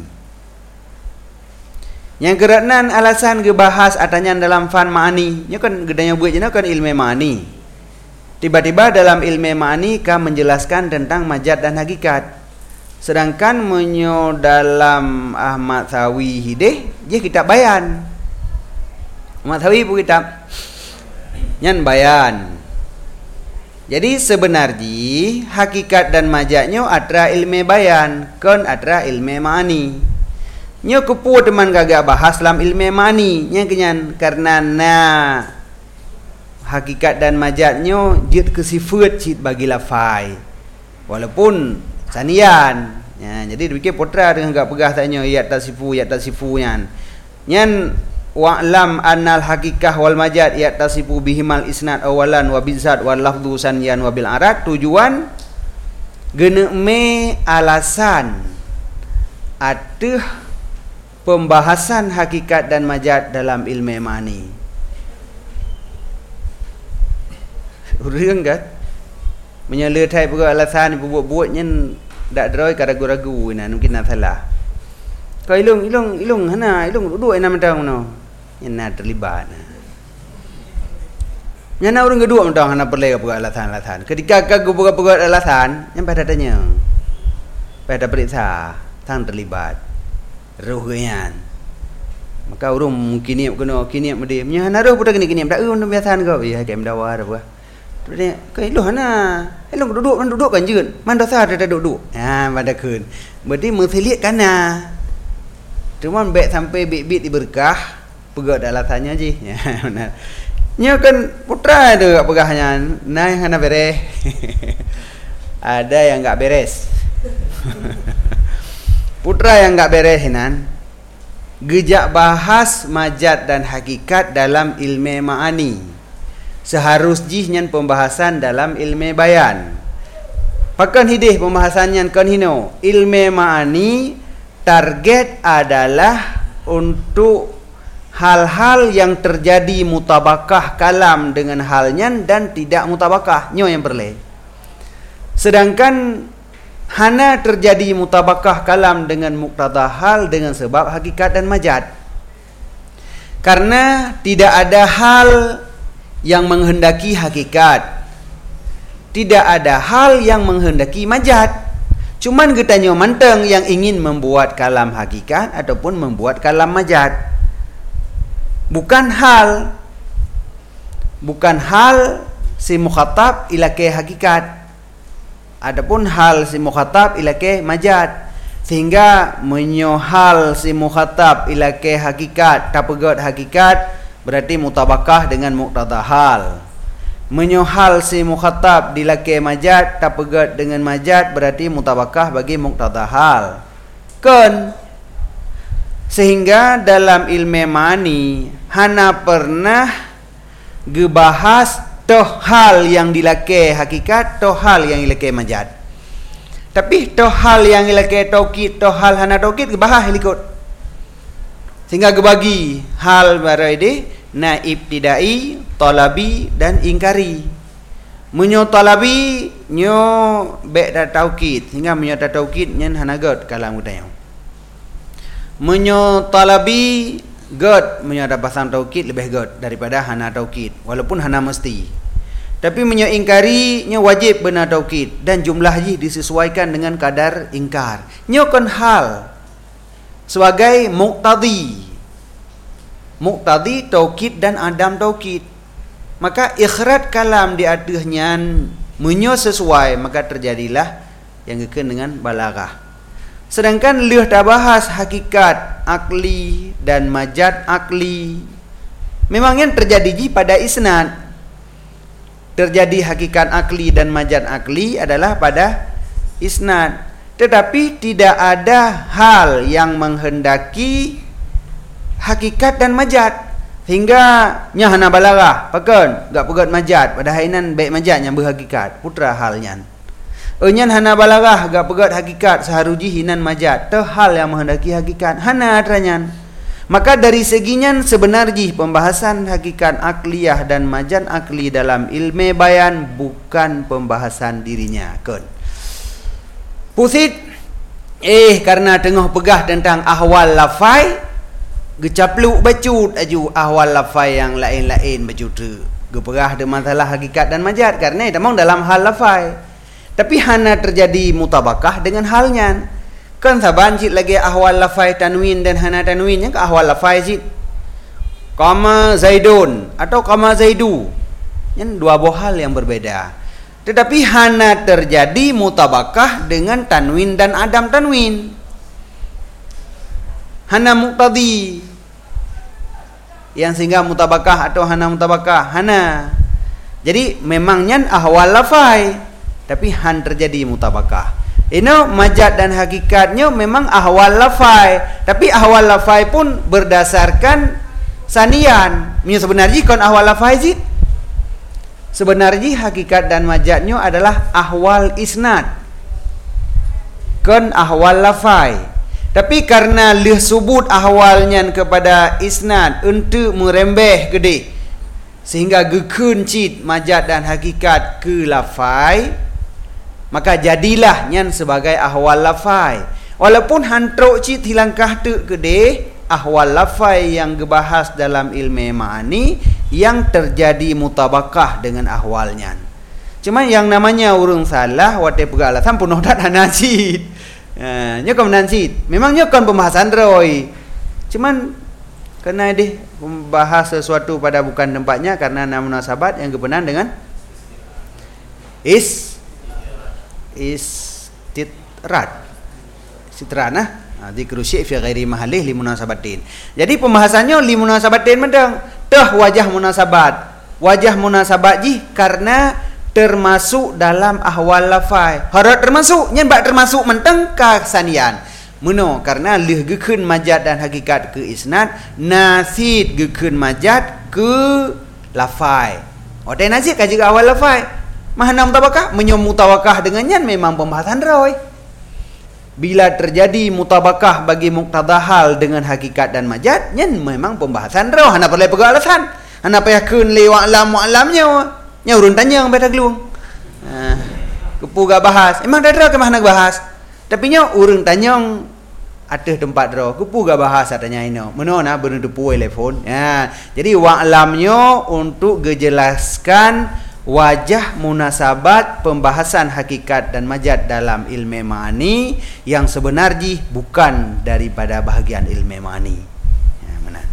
Yang kerenan alasan gebahas atanya dalam fan ma'ani, nya kan gedanya buat jina kan ilmu ma'ani. Tiba-tiba dalam ilmu ma'ani kan menjelaskan tentang majad dan hakikat. Sedangkan menyo dalam Ahmad Sawi hideh dia kitab bayan. Ahmad Sawi pun kitab nyan bayan. Jadi sebenarnya hakikat dan majadnya atra ilmu bayan, kan atra ilmu ma'ani. Nyo kepu teman kagak bahas dalam ilmu ma'ani, nya kenyan karena hakikat dan majadnya jid kesifat cid bagi lafai. Walaupun sanian ya, jadi dipikir putra dengan gak pegah tanya ya tasifu nyan wa'lam annal hakikah wal majad ya tasifu bihimal isnad awalan wa bizat wal lafdhu sanyan wa bil arad. Tujuan geneme alasan atuh pembahasan hakikat dan majad dalam ilmu ma'ani. Urang kan menyala thai pura alasan buat nyen dak droi ka ragu-ragu na mungkin nak salah. Kau ilung hana duduk enam tahun no. Nyen na terlibat na. Nyen orang kedua mentang hana perle pura alasan. Ketika kau pura alasan, yang pada tanya. Pada periksa tang terlibat. Ruhian. Maka urung mungkin ni kena kini mede. Nya hana roh putar kini dak untuk biasan kau. Ya kem dawa dah. Dia kai lu hana elong duduk kan jeun man dosa ada duduk pada keun berarti mengselit kana cuma baik sampai bit diberkah pegat alasannya je ya benar nya kan putra ada pegahnya naik hana beres ada yang enggak beres putra yang enggak beres hinan gejak bahas majad dan hakikat dalam ilmu ma'ani. Seharusnya nyan pembahasan dalam ilmu bayan. Pakan hidih pembahasan nyan kan hino. Ilmu ma'ani target adalah untuk hal-hal yang terjadi mutabakah kalam dengan halnya dan tidak mutabakah. Nyo yang perle. Sedangkan hana terjadi mutabakah kalam dengan muqtada hal dengan sebab hakikat dan majad. Karena tidak ada hal yang menghendaki hakikat, tidak ada hal yang menghendaki majad. Cuman getanya manteng yang ingin membuat kalam hakikat ataupun membuat kalam majad. Bukan hal si mukhatab ilake hakikat adapun hal si mukhatab ilake majad. Sehingga menyohal si mukhatab ilake hakikat tapegat hakikat berarti mutabakah dengan muqtada hal. Menyohal si mukhatab dilake majad tapegat dengan majad berarti mutabakah bagi muqtada hal. Kan sehingga dalam ilmu ma'ani hana pernah gebahas toh hal yang dilake hakikat, toh hal yang dilake majad. Tapi toh hal yang dilake taukid, toh hal hana taukid gebahas likut. Sehingga gebagi hal barai naib tidai, talabi dan ingkari. Menyo talabi nyo bek da taukid, sehingga menyo da taukid nyen hanagat kalam gudanya. Menyo talabi god menyo da pasang taukid lebih god daripada hana taukid walaupun hana mesti. Tapi menyo ingkari nyo wajib benar taukid dan jumlah ji disesuaikan dengan kadar ingkar. Nyo kon hal sebagai muqtadi taukid dan adam taukid. Maka ikhrat kalam di atasnya menyo sesuai, maka terjadilah yang dikenal dengan balaghah. Sedangkan leuh tak bahas hakikat akli dan majad akli. Memang yang terjadi pada isnad. Terjadi hakikat akli dan majad akli adalah pada isnad. Tetapi tidak ada hal yang menghendaki hakikat dan majad hingga nya hana balaghah pakan gak pegat majad pada hainan baik majad yang berhakikat putra halnya Enyan hana balarah gak pegat hakikat saharuji hinan majat. Teh hal yang menghendaki hakikat. Hana adranyan. Maka dari seginyan sebenarnya pembahasan hakikat akliyah dan majan akli dalam ilmu bayan bukan pembahasan dirinya. Kon. Pusit. Karena tengah pegah tentang ahwal lafai. Gecapluk bacut aju ahwal lafai yang lain-lain bacut tu. Geperah ada masalah hakikat dan majat. Karena memang dalam hal lafai. Tapi hana terjadi mutabakah dengan halnya. Kan saban cik lagi ahwal lafai tanwin dan hana tanwin yang ke ahwal lafai cik. Kama Zaidun atau kama Zaidu. Yang dua buah hal yang berbeda. Tetapi hana terjadi mutabakah dengan tanwin dan adam tanwin. Hana muqtadi. Yang sehingga mutabakah atau hana mutabakah. Hana. Jadi memangnya ahwal lafai. Tapi han terjadi mutabakah. Ini majad dan hakikatnya memang ahwal lafai. Tapi ahwal lafai pun berdasarkan sanian. Sebenarnya kan ahwal lafai sih. Sebenarnya hakikat dan majadnya adalah ahwal isnad. Kan ahwal lafai. Tapi karena lih subut ahwalnya kepada isnad untuk merembeh gede. Sehingga gekun cit majad dan hakikat ke lafai. Maka jadilah nyan sebagai ahwal lafai. Walaupun hantruk cit hilangkah tu gede, ahwal lafai yang dibahas dalam ilmu ma'ani yang terjadi mutabakah dengan ahwalnya. Cuma yang namanya urung salah wate pegalasan penuh dat hanacit. Nyokam nancit. Memang nyokam pembahasan roy. Cuman kena deh membahas sesuatu pada bukan tempatnya karena nama munasabat yang kebenaran dengan istitrat dzikru syai' fi ghairi mahallih li munasabatin. Jadi pembahasannya li munasabatin mendang tah wajah munasabat ji karena termasuk dalam ahwal lafai. Harap termasuk nyen bak termasuk mentang kasanian. Muno karena lih gekeun majad dan hakikat ke isnad, nasid gekeun majad ke lafai. Ote nasid kaji awal lafai. Mahana mutabakah? Menyemutawakah dengannya memang pembahasan roy. Bila terjadi mutabakah bagi muqtada hal dengan hakikat dan majad, nyen memang pembahasan roh. Hana perlu pegang alasan. Hana payah keun lewat alam-alamnya. Nya urun tanya ang beta gelung. Kepu gak bahas. Emang dah ke mana bahas. Tapi nya urun tanya ada tempat roh. Kepu gak bahas katanya ini. Menona bener depu telefon. Ya, jadi wa'lamnya untuk gejelaskan wajah munasabat pembahasan hakikat dan majad dalam ilmu ma'ani yang sebenarnya bukan daripada bahagian ilmu ma'ani. Ya, benar.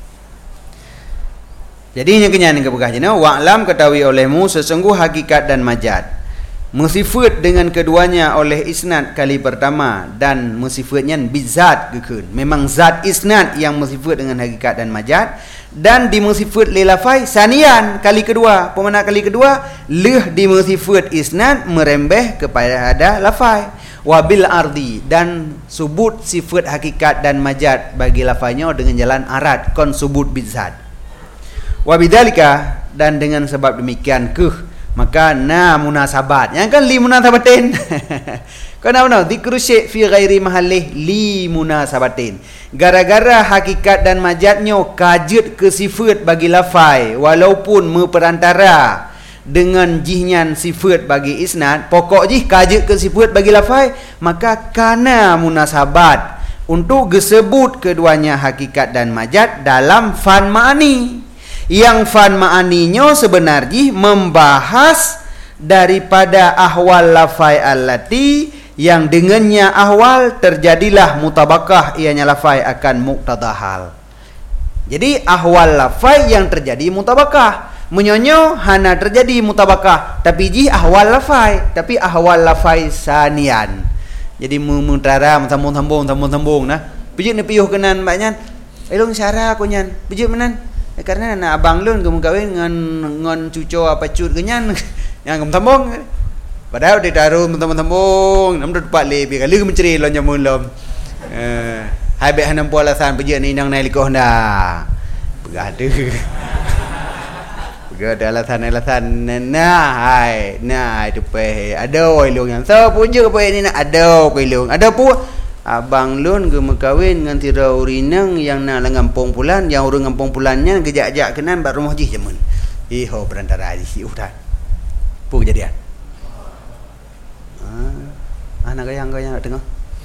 Jadi yang kenyan yang kebegahnya wa'lam ketahui olehmu sesungguh hakikat dan majad musifat dengan keduanya oleh isnad kali pertama dan musifatnya bizat gekun. Memang zat isnad yang musifat dengan hakikat dan majad dan di musifat lilafai sanian kali kedua. Pemakna kali kedua leh di musifat isnad merembeh kepada lafai. Wabil ardi dan subut sifat hakikat dan majad bagi lafainya dengan jalan arat kon subut bizat. Wabidalika dan dengan sebab demikian maka munasabat yang kan li munasabatin. Kenapa dzikru syai' fi ghairi mahallih li munasabatin. Gara-gara hakikat dan majadnya kajut ke sifat bagi lafai walaupun memperantara dengan jihnya sifat bagi isnad, pokok jih kajut ke sifat bagi lafai, maka kana munasabat untuk disebut keduanya hakikat dan majad dalam fan ma'ani. Yang fan ma'aninya sebenarnya membahas daripada ahwal lafai allati yang dengannya ahwal terjadilah mutabakah ianya lafai akan muqtada hal. Jadi ahwal lafai yang terjadi mutabakah. Menyonyo hana terjadi mutabakah tapi ji ahwal lafai, tapi ahwal lafai sanian. Jadi memutara sambung nah. Pijit ne piuh kenan mbaknya. Elong syara aku nyan. Pijit menan. Karena anak abang lun kamu kawin ngon cuco apa cut kenyan yang kamu sambung. Padahal dia taruh teman-teman nam dot pak lebih kali menceri lo nyamun lom. Hai be hanam pualasan pejak ni nang naik likoh dah. Pegah tu. Ada alasan-alasan hai tu pe ada ilung yang so puja pe ni nak ada pe ilung ada pu abang lun ke mekawin dengan tira urinang yang nak ngampung pulan yang urang ngampung pulannya gejak-jak kenan bak rumah ji jamun iho perantara di si udah pu kejadian anak gayang nak tengok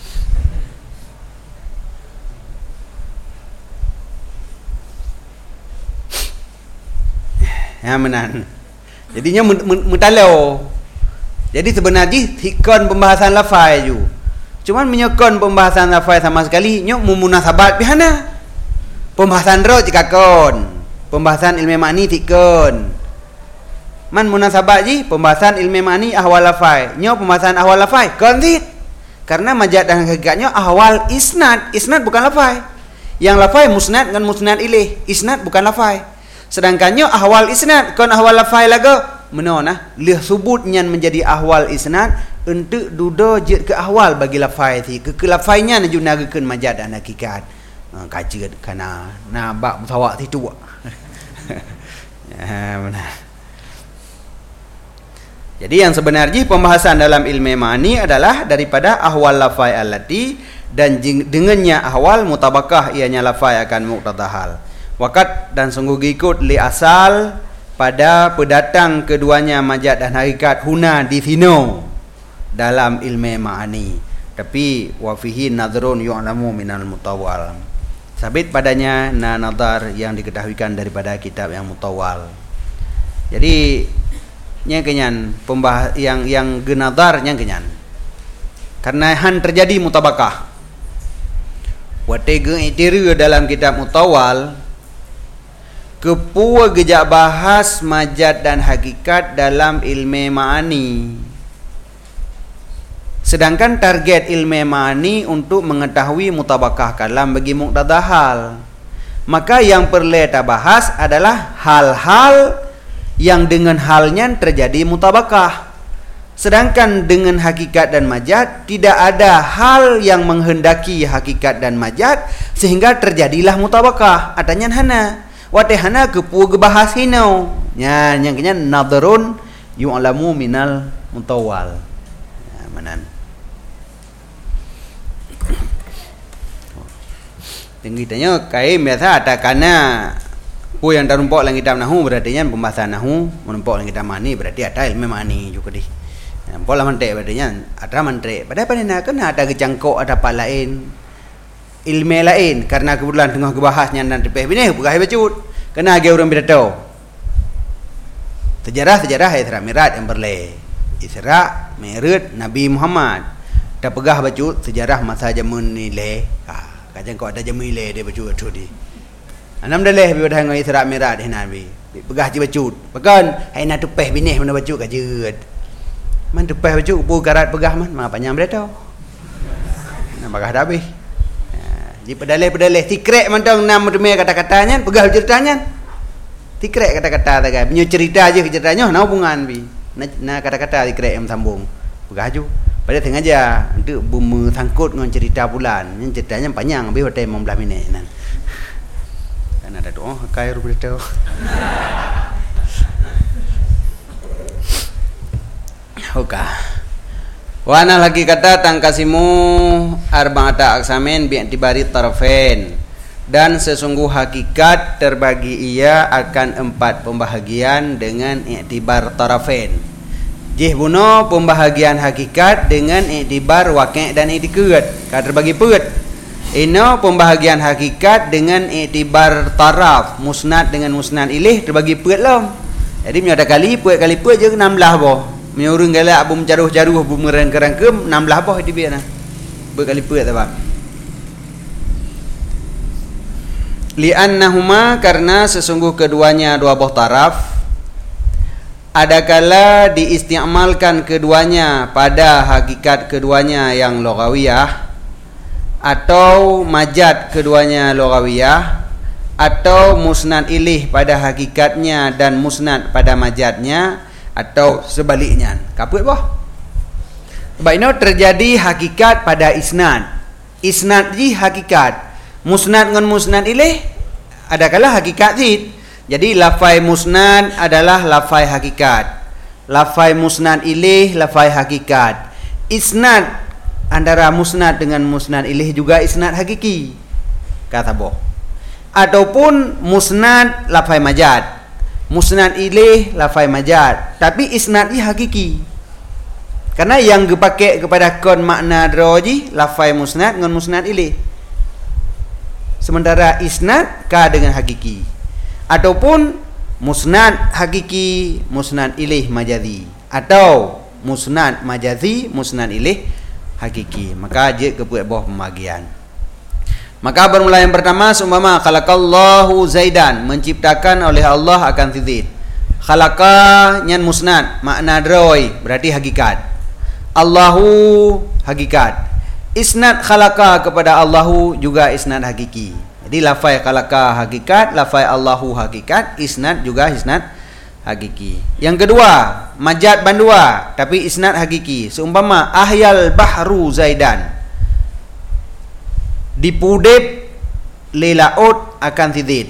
ya menan jadinya mutalau jadi sebenarnya hikon pembahasan lafai ju cuman menyokon pembahasan lafai sama sekali nyok munasabat bihana pembahasan ro cikakon pembahasan ilmu makni tikon man munasabat ji pembahasan ilmu makni ahwal lafai nyok pembahasan ahwal lafai kontit karena majaz dan hakikatnya ahwal isnad bukan lafai yang lafai musnad dengan musnad ilaih isnad bukan lafai sedangkannya ahwal isnad kon ahwal lafai laga menona lih subut nyan menjadi ahwal isnad untuk duda je ke ahwal bagi lafai ti ke lafainya najuna keun majaz dan hakikat kajet kana na bak mutawak ti tu ya benar jadi yang sebenarnya pembahasan dalam ilmu ma'ani adalah daripada ahwal lafai allati dan dengannya ahwal mutabakah ianya lafai akan muqtadahal waqat dan sungguh ikut li asal pada pendatang keduanya majaz dan hakikat huna di sino dalam ilmu ma'ani tapi wa fihi nadhrun yu'lamu minal mutawwal sabit padanya nadhar yang diketahuikan daripada kitab yang mutawwal jadi nya kenyan pembahas yang genadhar nya kenyan karena han terjadi mutabakah wa tege itira dalam kitab mutawwal kepua gejak bahas majaz dan hakikat dalam ilmu ma'ani sedangkan target ilmu ma'ani untuk mengetahui mutabakah kalam bagi muqtadahal maka yang perlu kita bahas adalah hal-hal yang dengan halnya terjadi mutabakah sedangkan dengan hakikat dan majaz tidak ada hal yang menghendaki hakikat dan majaz sehingga terjadilah mutabakah adanya hana watehana kepu gebahas hinau nya yang kenya nadharun yu'lamu minal mutawwal ya manan tinggi tanya kai biasa ada kana pu yang darumpok lang kitab nahu berarti nya pembahasan nahu menumpok lang kitab mani berarti ada ilmu mani juga di pola mantek berarti nya ada mantek pada panena kena ada kecangkok ada apa lain ilmu lain karena kebetulan tengah kebahasnya dan tepeh bini bukan bacut kena age orang bidatau sejarah Isra Mi'raj yang berle Isra Mi'raj Nabi Muhammad dah pegah bacut sejarah masa zaman ni le kajang kau ada zaman le dia bacut tu di anam dah le bidah dengan Isra Mi'raj Nabi pegah ji bacut pekan hai nak tepeh bini mana bacut kajet man tepeh bacut pu karat pegah man panjang bidatau nak bagah dah habis di pedalai tikrek mantang nam demi kata-katanya pegal ceritanya tikrek kata-kata tagai punya cerita aja ceritanya nah hubungan bi nah kata-kata tikrek yang sambung pegaju pada tengah aja untuk bumi sangkut dengan cerita bulan yang ceritanya panjang bi hotel 15 minit nan kan ada doa kai ru berita oka wana lagi kata tangkasimu arba'ata aqsamin bi'tibari tarafain dan sesungguh hakikat terbagi ia akan 4 pembahagian dengan i'tibar tarafain jih buno pembahagian hakikat dengan i'tibar waqi' dan i'tiqad ka terbagi peut ino pembahagian hakikat dengan i'tibar taraf musnad dengan musnad ilaih terbagi peut lom jadi menyada kali peut je 16 boh menyurung galak abu mencaruh-caruh abu merangkem 16 boh di biar berkali peut tak bang li'annahuma karena sesungguh keduanya dua buah taraf adakala diistiamalkan keduanya pada hakikat keduanya yang lughawiyah atau majaz keduanya lughawiyah atau musnad ilih pada hakikatnya dan musnad pada majaznya atau sebaliknya kaput boh sebab ini terjadi hakikat pada isnad di hakikat musnad dengan musnad ilaih adakala hakikat zid Jadi lafai musnad adalah lafai hakikat. Lafai musnad ilaih lafai hakikat. Isnad antara musnad dengan musnad ilaih juga isnad hakiki. Kata boh. Ataupun musnad lafai majad. Musnad ilaih lafai majad, tapi isnadnya hakiki. Karena yang dipakai kepada kon makna droji lafai musnad dengan musnad ilaih. Sementara isnad ka dengan hakiki. Ataupun musnad hakiki, musnad ilaih majazi, atau musnad majazi, musnad ilaih hakiki. Maka je ke bawah pembagian. Maka bermula yang pertama, seumpama khalaqallahu Zaidan, menciptakan oleh Allah akan Zaid. Khalaqa nyan musnad, makna droi berarti hakikat. Allahu hakikat. Isnad khalaqa kepada Allahu juga isnad hakiki. Jadi lafai khalaqa hakikat, lafai Allahu hakikat, isnad juga isnad hakiki. Yang kedua, majad bandua tapi isnad hakiki. Seumpama ahyal bahru Zaidan, dipudip li laut akan si Zaid.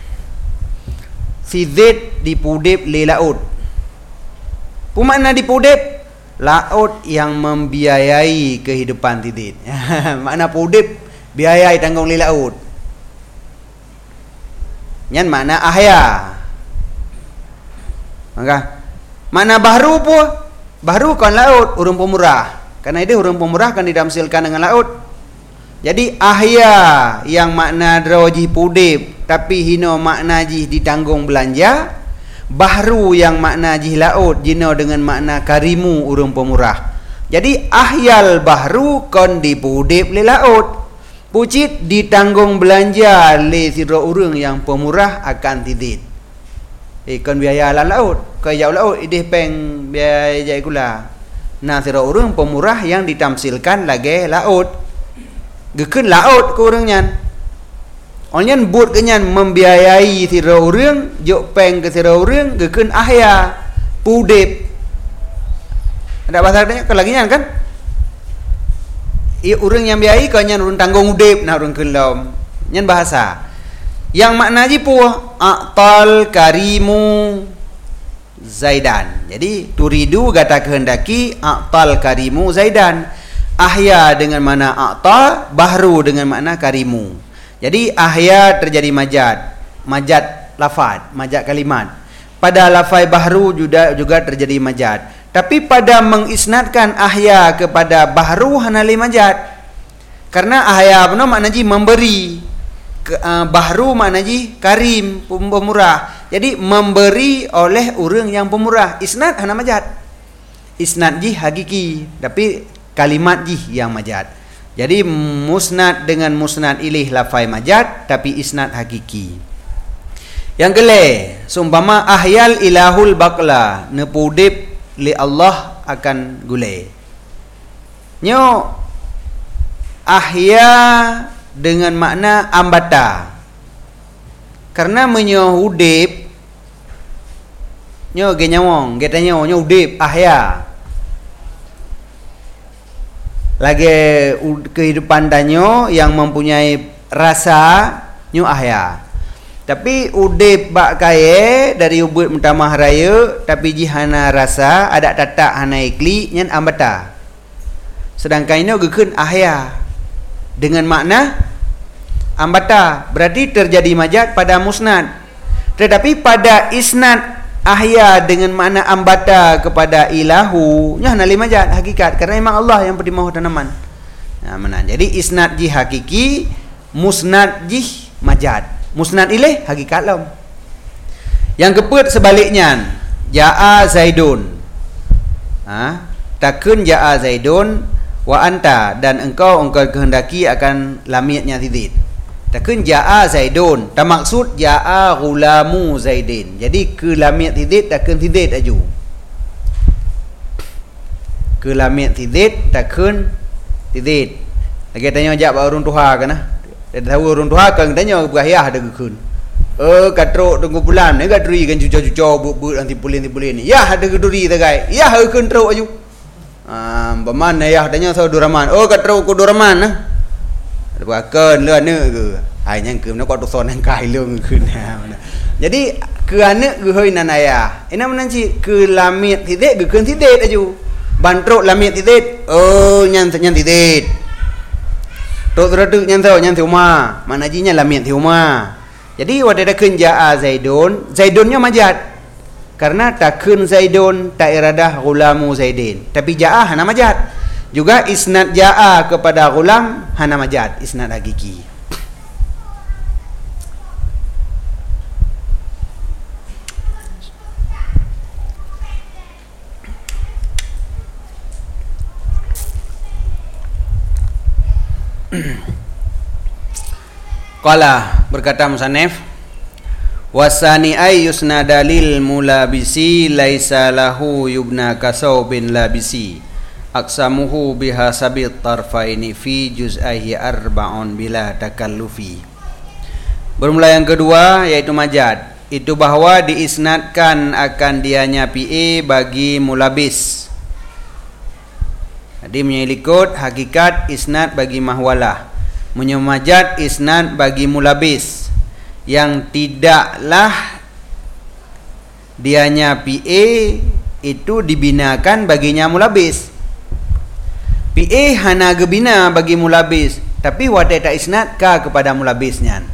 Si Zaid dipudip li laut. Makna dipudip, laut yang membiayai kehidupan si Zaid. Makna pudip, biayai tanggung li laut. Nyan makna ahya. Maka makna bahru pun, bahru kan laut, urang pemurah. Karena itu urang pemurah kan didamsilkan dengan laut. Jadi ahya yang makna droji pudip tapi hino makna jih ditanggung belanja. Bahru yang makna jih laut jino dengan makna karimu urang pemurah. Jadi ahyal bahru kon dipudip li laut. Pucit ditanggung belanja le siro urang yang pemurah akan tidit. Kon biaya laut, ke jauh laut idih peng biaya jai kula. Nah siro urang pemurah yang ditamsilkan lagi laut. Gekun laut ke urang nyan. Onyan but kenyan membiayai siro urang, jok peng ke siro urang, gekun ahya pudip. Ada bahasa dia ke lagi nyan kan? Urang yang biayai kau nyan urang tanggung udip nah urang kelom. Nyan bahasa. Yang makna ji pu aqtal karimu Zaidan. Jadi turidu kata kehendaki aqtal karimu Zaidan. Ahya dengan makna aqta, bahru dengan makna karimu. Jadi ahya terjadi majad lafaz, majad kalimat. Pada lafaz bahru juga terjadi majad. Tapi pada mengisnadkan ahya kepada bahru hanali majad. Karena ahya benar makna ji memberi, bahru makna ji karim, pemurah. Jadi memberi oleh urang yang pemurah. Isnad hana majad. Isnad ji hakiki, tapi kalimat ji yang majad. Jadi musnad dengan musnad ilaih lafai majad tapi isnad hakiki. Yang kele, seumpama ahyal ilahul baqla, nepudip li Allah akan gulai. Nyo ahya dengan makna ambata. Karena menyo udip nyo ge nyawong, ge tanyo nyo udip ahya. Lagi kehidupan danyo yang mempunyai rasa nyo ahya. Tapi udip bak kaye dari ubud mentamah raya tapi jihana rasa ada tatak hana ikli nyan ambata. Sedangkan ini gekun ahya dengan makna ambata, berarti terjadi majad pada musnad. Tetapi pada isnad ahya dengan makna ambata kepada ilahu nya hana majad hakikat karena memang Allah yang berdimah tanaman. Nah, mana? Jadi isnad ji hakiki, musnad ji majad. Musnad ilaih hakikat lam. Yang keput sebaliknya, jaa Zaidun. Takun jaa Zaidun wa anta, dan engkau kehendaki akan lamiatnya tidid. Takun jaa Zaidun, tak maksud jaa gulamu Zaidin. Jadi ke lamiat tidid takun tidid aju. Ke lamiat tidid takun tidid. Lagi tanya jak ba urang tuha kana. Tahu urang tuha kan tanya berayah ada gekun. Katrok tunggu bulan ni gadri kan cuca-cuca bu nanti pulin ni. Ya ada geduri tagai. Ya gekun trok aju. Bermana ya tanya sau duraman. Katrok ku duraman nah. Ada kan leun ne ke. Ai nyang ke nak tu son nang kai leung gekun. Jadi ke anak ke hoi nan ayah ina menanci ke lamit titik ke kun titik aju bantruk lamit titik oh nyan titik tok teradu nyan uma mana jinya lamit uma jadi wadada kun jaa zaidunnya majad karena takun zaidun ta iradah gulamu zaidin tapi jaa hana majad juga isnad jaa kepada gulam hana majad isnad hakiki. Qala berkata musannif wasani ay yusna dalil mulabisi laisa lahu yubna kasau bin labisi aksamuhu biha sabit tarfaini fi juz'aihi arba'un bila takallufi. Bermula yang kedua yaitu majad, itu bahwa diisnadkan akan dianya PA bagi mulabis. Jadi menyelikut hakikat isnad bagi mahwalah, menyemajat isnad bagi mulabis yang tidaklah dianya PA itu dibinakan baginya mulabis. PA hana gebina bagi mulabis, tapi wadai tak isnad ka kepada mulabisnya.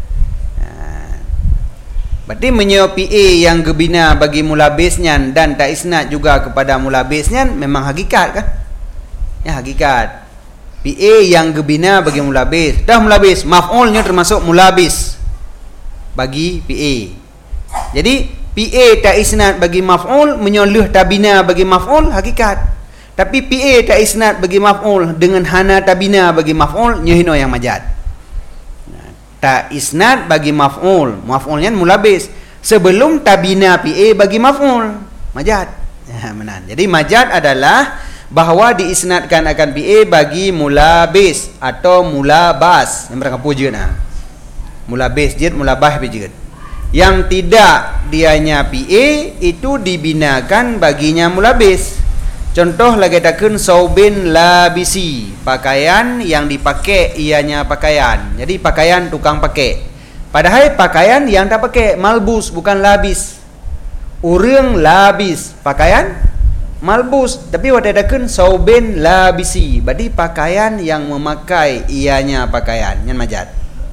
Berarti menyo PA yang gebina bagi mulabisnya dan tak isnad juga kepada mulabisnya memang hakikat kan? Ya hakikat. PA yang gebina bagi mulabis, dah mulabis, maf'ulnya termasuk mulabis bagi PA. Jadi PA tak isnad bagi maf'ul menyoluh tabina bagi maf'ul hakikat. Tapi PA tak isnad bagi maf'ul dengan hana tabina bagi maf'ul nyuhino yang majad. Tak isnad bagi maf'ul, maf'ulnya mulabis sebelum tabina PA bagi maf'ul majad. Ya, menan. Jadi majad adalah bahawa diisnadkan akan PA bagi mulabis atau mulabas yang mereka puja nah. Mulabis jid mulabah bijid. Yang tidak dianya PA itu dibinakan baginya mulabis. Contoh lagi takun saubin labisi, pakaian yang dipakai ianya pakaian. Jadi pakaian tukang pakai. Padahal pakaian yang tak pakai malbus bukan labis. Urang labis, pakaian malbus, tapi wadadakan saubin labisi, berarti pakaian yang memakai ianya pakaian yang majad.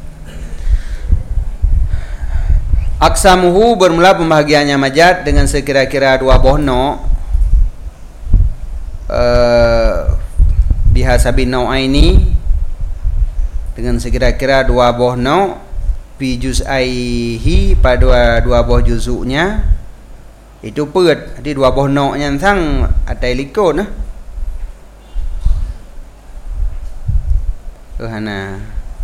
Aksamuhu bermula pembahagiannya majad dengan sekira-kira 2 bohno bihasabi nau'aini dengan sekira-kira 2 bohno fi juz'aihi pada 2 boh juzuknya itu peut jadi 2 boh noknya sang atai likon nah hana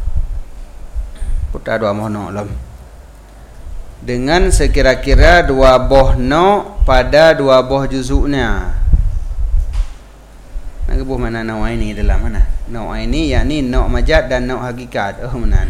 putar 2 boh nok lam dengan sekira-kira 2 boh nok pada 2 boh juzuknya. Nak buh mana nau'aini dalam mana? Nau'aini yakni nau' majad dan nau' hakikat. Oh menan.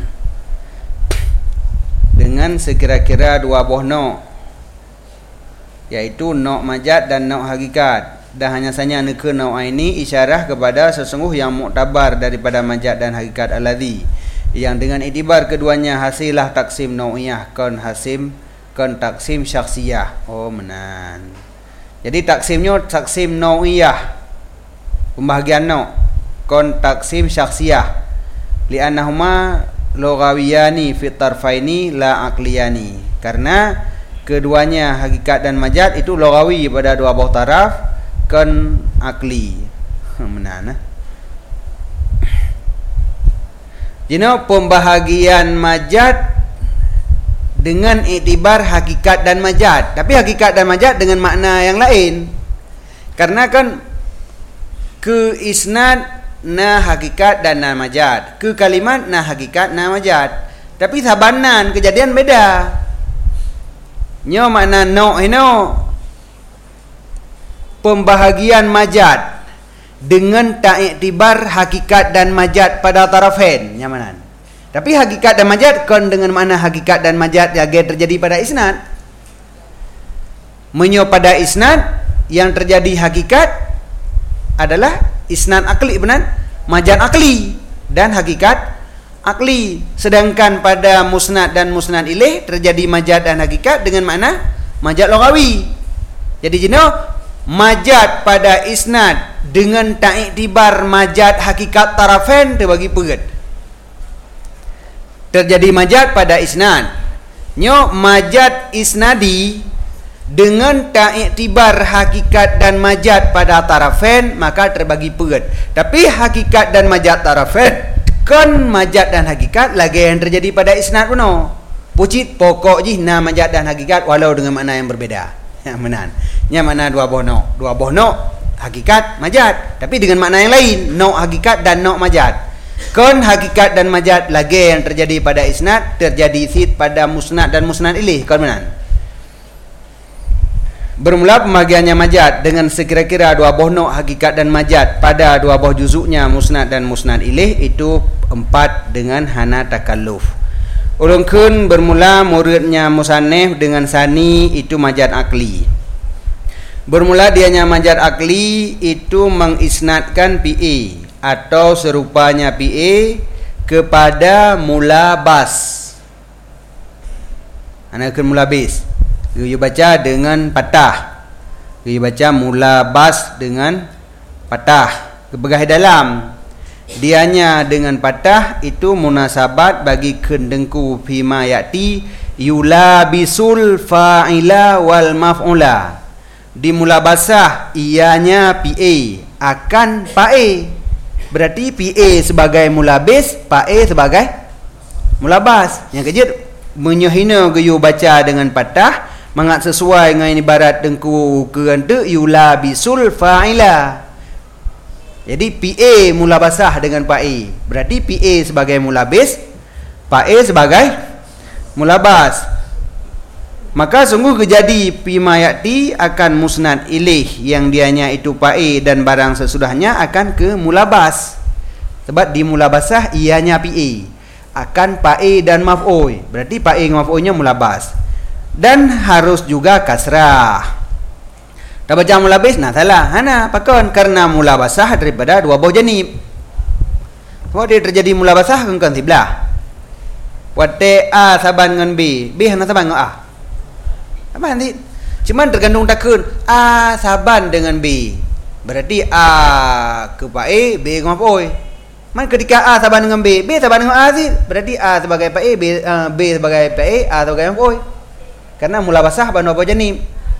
Dengan sekira-kira 2 boh nau' yaitu nau' majad dan nau' hakikat. Dan hanya saja neke nau'aini isyarah kepada sesungguh yang muktabar daripada majad dan hakikat alladhi yang dengan iktibar keduanya hasilah taksim nau'iyah kon taksim syakhsiyah. Oh menan. Jadi taksimnya taksim nau'iyah, pembahagian no kon taksim syakhsiyah li'annahuma lughawiyani fi tarfaini la aqliyani, karena keduanya hakikat dan majad itu lughawi pada 2 buah taraf kon akli. Menana jino pembahagian majad dengan iktibar hakikat dan majad, tapi hakikat dan majad dengan makna yang lain, karena kan ke isnad na hakikat dan na majad, ke kalimat na hakikat na majad, tapi sabanan kejadian beda. Nyo makna no ino pembahagian majad dengan ta'iktibar hakikat dan majad pada tarafain nyamanan. Tapi hakikat dan majad kon dengan makna hakikat dan majad yang terjadi pada isnad. Menyo pada isnad yang terjadi hakikat adalah isnad akli benar, majad akli, dan hakikat akli. Sedangkan pada musnad dan musnad ilaih terjadi majaz dan hakikat dengan makna majaz lughawi. Jadi majaz pada isnad dengan ta'iktibar majaz hakikat tarafain terbagi pegat. Terjadi majaz pada isnad. Majaz isnadi dengan ta'iktibar hakikat dan majaz pada tarafain maka terbagi pegat. Tapi hakikat dan majaz tarafain kan majaz dan hakikat lagi yang terjadi pada isnad kuno. Pucit pokok je majaz dan hakikat walau dengan makna yang berbeda. Yang menan. Yang mana dua boh no hakikat majaz tapi dengan makna yang lain, no hakikat dan no majaz. Kan hakikat dan majaz lagi yang terjadi pada isnad terjadi sid pada musnad dan musnad ilaih. Kan menan. Bermula pembagiannya majaz dengan sekira-kira dua boh no hakikat dan majaz pada dua boh juzuknya musnad dan musnad ilaih itu 4 dengan hana takalluf. Ulungkeun bermula muridnya musannif dengan sani itu majaz akli. Bermula dianya majaz akli itu mengisnadkan PA atau serupanya PA kepada mulabas. Anakeun mulabis. Dia baca dengan patah. Dia baca mulabas dengan patah. Kebegai dalam. Dianya dengan patah itu munasabat bagi kendengku fima yati yulabisul fa'ila wal maf'ula. Di mulabasah ianya PA akan PAE. Berarti PA sebagai mulabis, PAE sebagai mulabas. Yang kejut menyehina geyu baca dengan patah mangat sesuai dengan ibarat dengku keranta yulabisul fa'ila. Jadi PA mulabasah dengan PAE. Berarti PA sebagai mulabis, PAE sebagai mulabas. Maka sungguh kejadi pimayati akan musnad ilaih yang dianya itu PAE dan barang sesudahnya akan ke mulabas. Sebab di mulabasah ianya PA akan PAE dan maf'ul. Berarti PAE dengan maf'ulnya mulabas. Dan harus juga kasrah. Tak baca mulabis, nah salah. Hana, pakon karena mulabasah daripada dua buah janib. Sebab dia terjadi mulabasah kan sebelah. Wate A saban dengan B, B hana saban dengan A. Apa nanti? Cuman tergantung takun A saban dengan B. Berarti A ke PAE, B ke maf'ul. Man ketika A saban dengan B, B saban dengan A sih. Berarti A sebagai PAE, B sebagai PAE, A sebagai maf'ul. Karena mulabasah ban dua buah janib.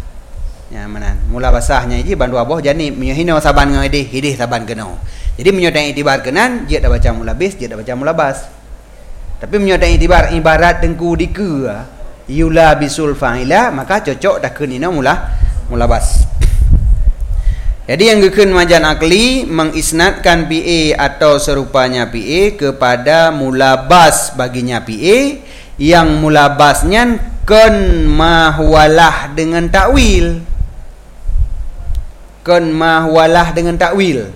Ya mana? Mulabasahnya ini ban dua buah janib. Menyahina saban dengan hidih saban kena. Jadi menyodang itibar kenan, dia dah baca mulabis, dia dah baca mulabas. Tapi menyodang itibar ibarat dengku dika yula bisul fa'ila, maka cocok dah kenina mulabas. Jadi yang gekeun majan akli mengisnadkan PA atau serupanya PA kepada mulabas baginya PA yang mulabasnya kon mahwalah dengan takwil. Kon mahwalah dengan takwil.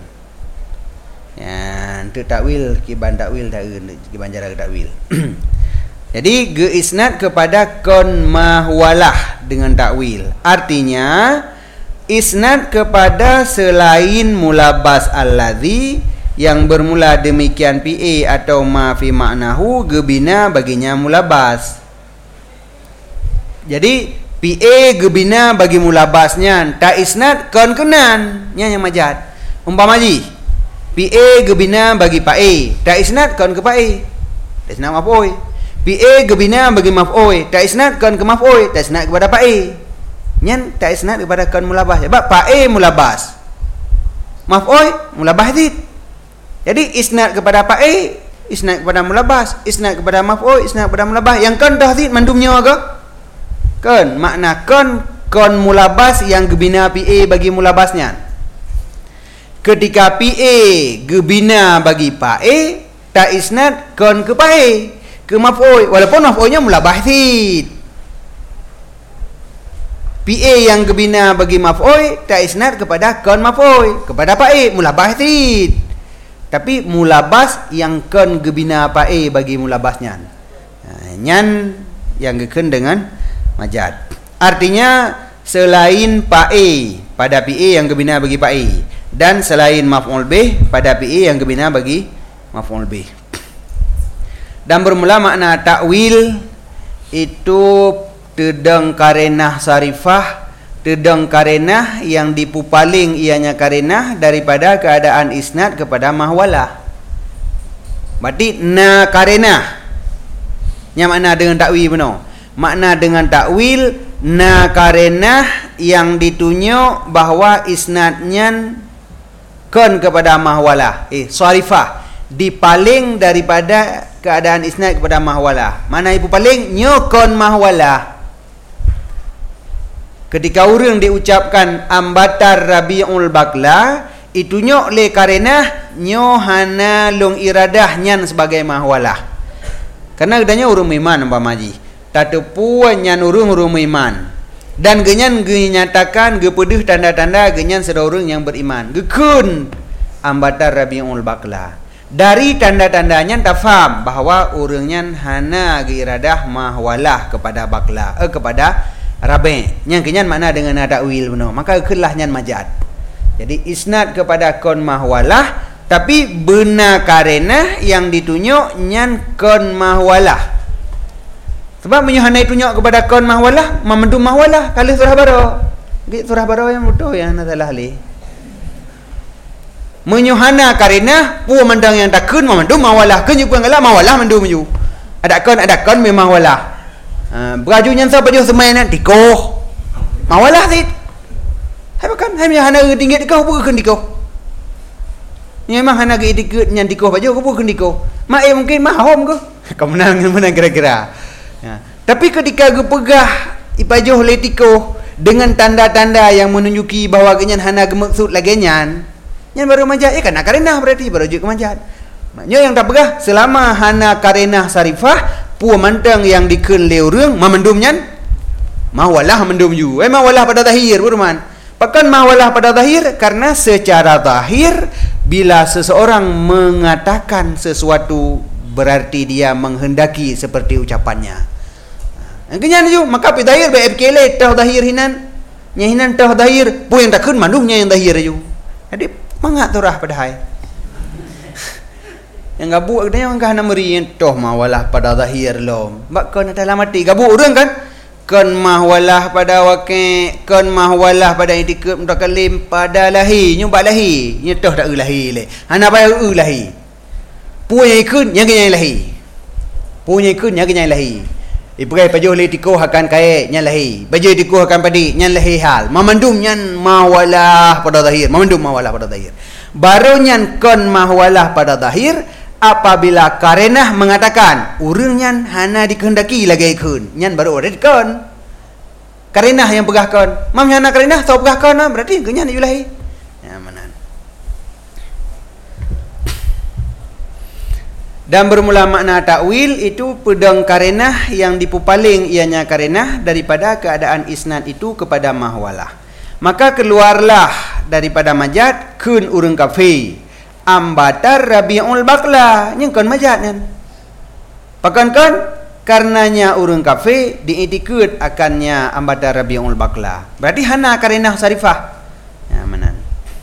Ya, itu takwil kiban takwil kiban cara takwil. Jadi geisnad kepada kon mahwalah dengan takwil. Artinya isnad kepada selain mulabas alladzi yang bermula demikian PA atau ma fi ma'nahu gebina baginya mulabas. Jadi PA gebina bagi mulabasnya tak isnad kon kenan nya yang majad. Umpama ji PA gebina bagi PAE tak isnad kon ke PAE. Tak isnad maf'ul. PA gebina bagi maf'ul tak isnad kon ke maf'ul, tak isnad kepada PAE. Nyan tak isnad kepada kon mulabas. Sebab PAE mulabas. Maf'ul mulabas dit. Jadi isnad kepada PAE, isnad kepada mulabas, isnad kepada maf'ul, isnad kepada mulabas. Yang kon dah dit mandumnya ke? Kon makna kon mulabas yang gebina PA bagi mulabasnya. Ketika PA gebina bagi PAE, tak isnad kon ke PAE, ke maf'ul, walaupun maf'ulnya mulabas dit. PA yang gebina bagi maf'ul tak isnad kepada kon maf'ul, kepada PAE mulabas dit. Tapi mulabas yang kon gebina PAE bagi mulabasnya. Nyan yang geken dengan majad. Artinya selain PAE pada PA yang gebina bagi PAE dan selain maf'ul bih pada PA yang gebina bagi maf'ul bih. Dan bermula makna takwil itu tedang karenah sarifah, tedang karenah yang dipupaling ianya karenah daripada keadaan isnad kepada mahwalah. Berarti na karenah yang makna dengan takwil benar. Makna dengan takwil na karenah yang ditunjuk bahawa isnadnya kon kepada mahwalah, sarifah, dipaling daripada keadaan isnad kepada mahwalah. Mana ibu paling nyokon mahwalah. Ketika orang diucapkan ambatar Rabiul Baqla, itu nyok le karenah nyohana long iradah nyan sebagai mahwalah. Karena adanya urung iman Mbak Maji. Tatepuan nyan urung iman. Dan genyan genyatakan gepedih tanda-tanda genyan seorang yang beriman. Gekun ambatar Rabiul Baqla. Dari tanda-tandanya tak faham bahawa orangnya hana iradah mahwalah kepada Baqla, kepada Rabi. Yang kenyan makna dengan takwil benar. Maka kelah nyan majad. Jadi isnad kepada kon mahwalah, tapi benar karenah yang ditunjuk nyan kon mahwalah. Sebab menyuhana tunjuk kepada kon mahwalah, memendum mahwalah kali surah baro. Surah baro yang betul yang nak salah li. Menyuhana karenah pu mandang yang takun memendum mahwalah, kan jupan kala mahwalah mendum ju. Ada kon memang mahwalah. Beraju nyan sa baju semai nan tikoh. Mawalah sit. Hai makan, hai hana tinggi tikoh bukan tikoh. Memang hana ge dikut nyan tikoh baju ko bukan tikoh. Mak mungkin mahom ke. Kau menang kira-kira. Ya. Tapi ketika ge pegah ipajoh le tikoh dengan tanda-tanda yang menunjuki bahawa genyan hana ge maksud lagi nyan baru majad. Kan karenah berarti baru je kemajad. Maknanya yang tak pegah selama hana karenah sarifah pu mantang yang dikeun le urang memendumnya mahwalah mendum ju. Mahwalah pada zahir berman. Pakan mahwalah pada zahir karena secara zahir bila seseorang mengatakan sesuatu berarti dia menghendaki seperti ucapannya. Kenyan ju maka pi zahir ba FKL tah zahir hinan. Nya hinan tah zahir pu yang takun mandumnya yang zahir ju. Jadi mangat turah pada hai. Yang gabuk katanya orang kahana meri toh mahwalah pada zahir lom. Bak kon dalam mati gabuk orang kan. Kon mahwalah pada waqi', kon mahwalah pada itikad mutakalim pada lahi, nyubak lahi. Nya toh tak lahi le. Hana bayar lahi. Punya ikut yang kenyai lahi. Punya ikut yang kenyai lahi. Ipai pajuh le tikoh akan kae nya lahi. Baju tikoh akan padi nya lahi hal. Memandum nyan mahwalah pada zahir, memandum mahwalah pada zahir. Baru nyan kon mahwalah pada zahir apabila karenah mengatakan urangnya hana dikehendaki lagi ikun nyan baru ada dikon karenah yang pegahkan mam hana karenah tau pegahkan berarti kenyan yulahi ya manan. Dan bermula makna takwil itu pedang karenah yang dipupaling ianya karenah daripada keadaan isnad itu kepada mahwalah. Maka keluarlah daripada majad kun urang kafir ambatar Rabiul Baqla yang kon majad kan. Pakan karenanya urang kafe diitikut akannya ambatar Rabiul Baqla. Berarti hana karenah sarifah. Ya manan.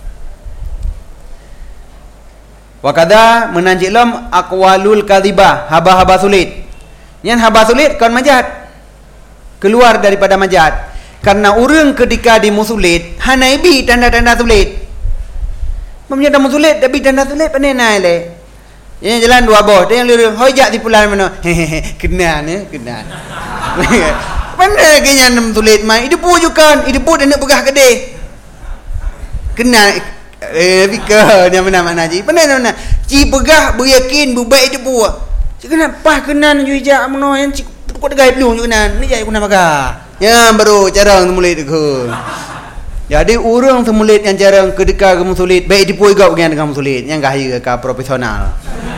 Wa kada menanjilam aqwalul kadhibah haba-haba sulit. Yang haba sulit kon majad. Keluar daripada majad. Karena urang ketika dimusulit hana ibi tanda-tanda sulit. Mempunyai tamu sulit tapi tanda sulit pandai naik le. Yang jalan dua boh, yang lirik hojak di pulau mana? Hehehe, kenal ya, kenal. Pandai kenya tamu sulit mai. Itu pun juga, itu pun nak pegah kedai. Kenal, fikir dia mana mana ji. Pandai mana? Ci pegah beryakin berbaik itu pun. Ci kenapa kenal juga mana yang ci kau tegai belum juga kenal. Ni jadi kenapa pegah? Ya baru cara mulut itu. Jadi orang semulit yang jarang ketika kamu sulit baik dipui kau dengan kamu sulit yang gahi ke profesional.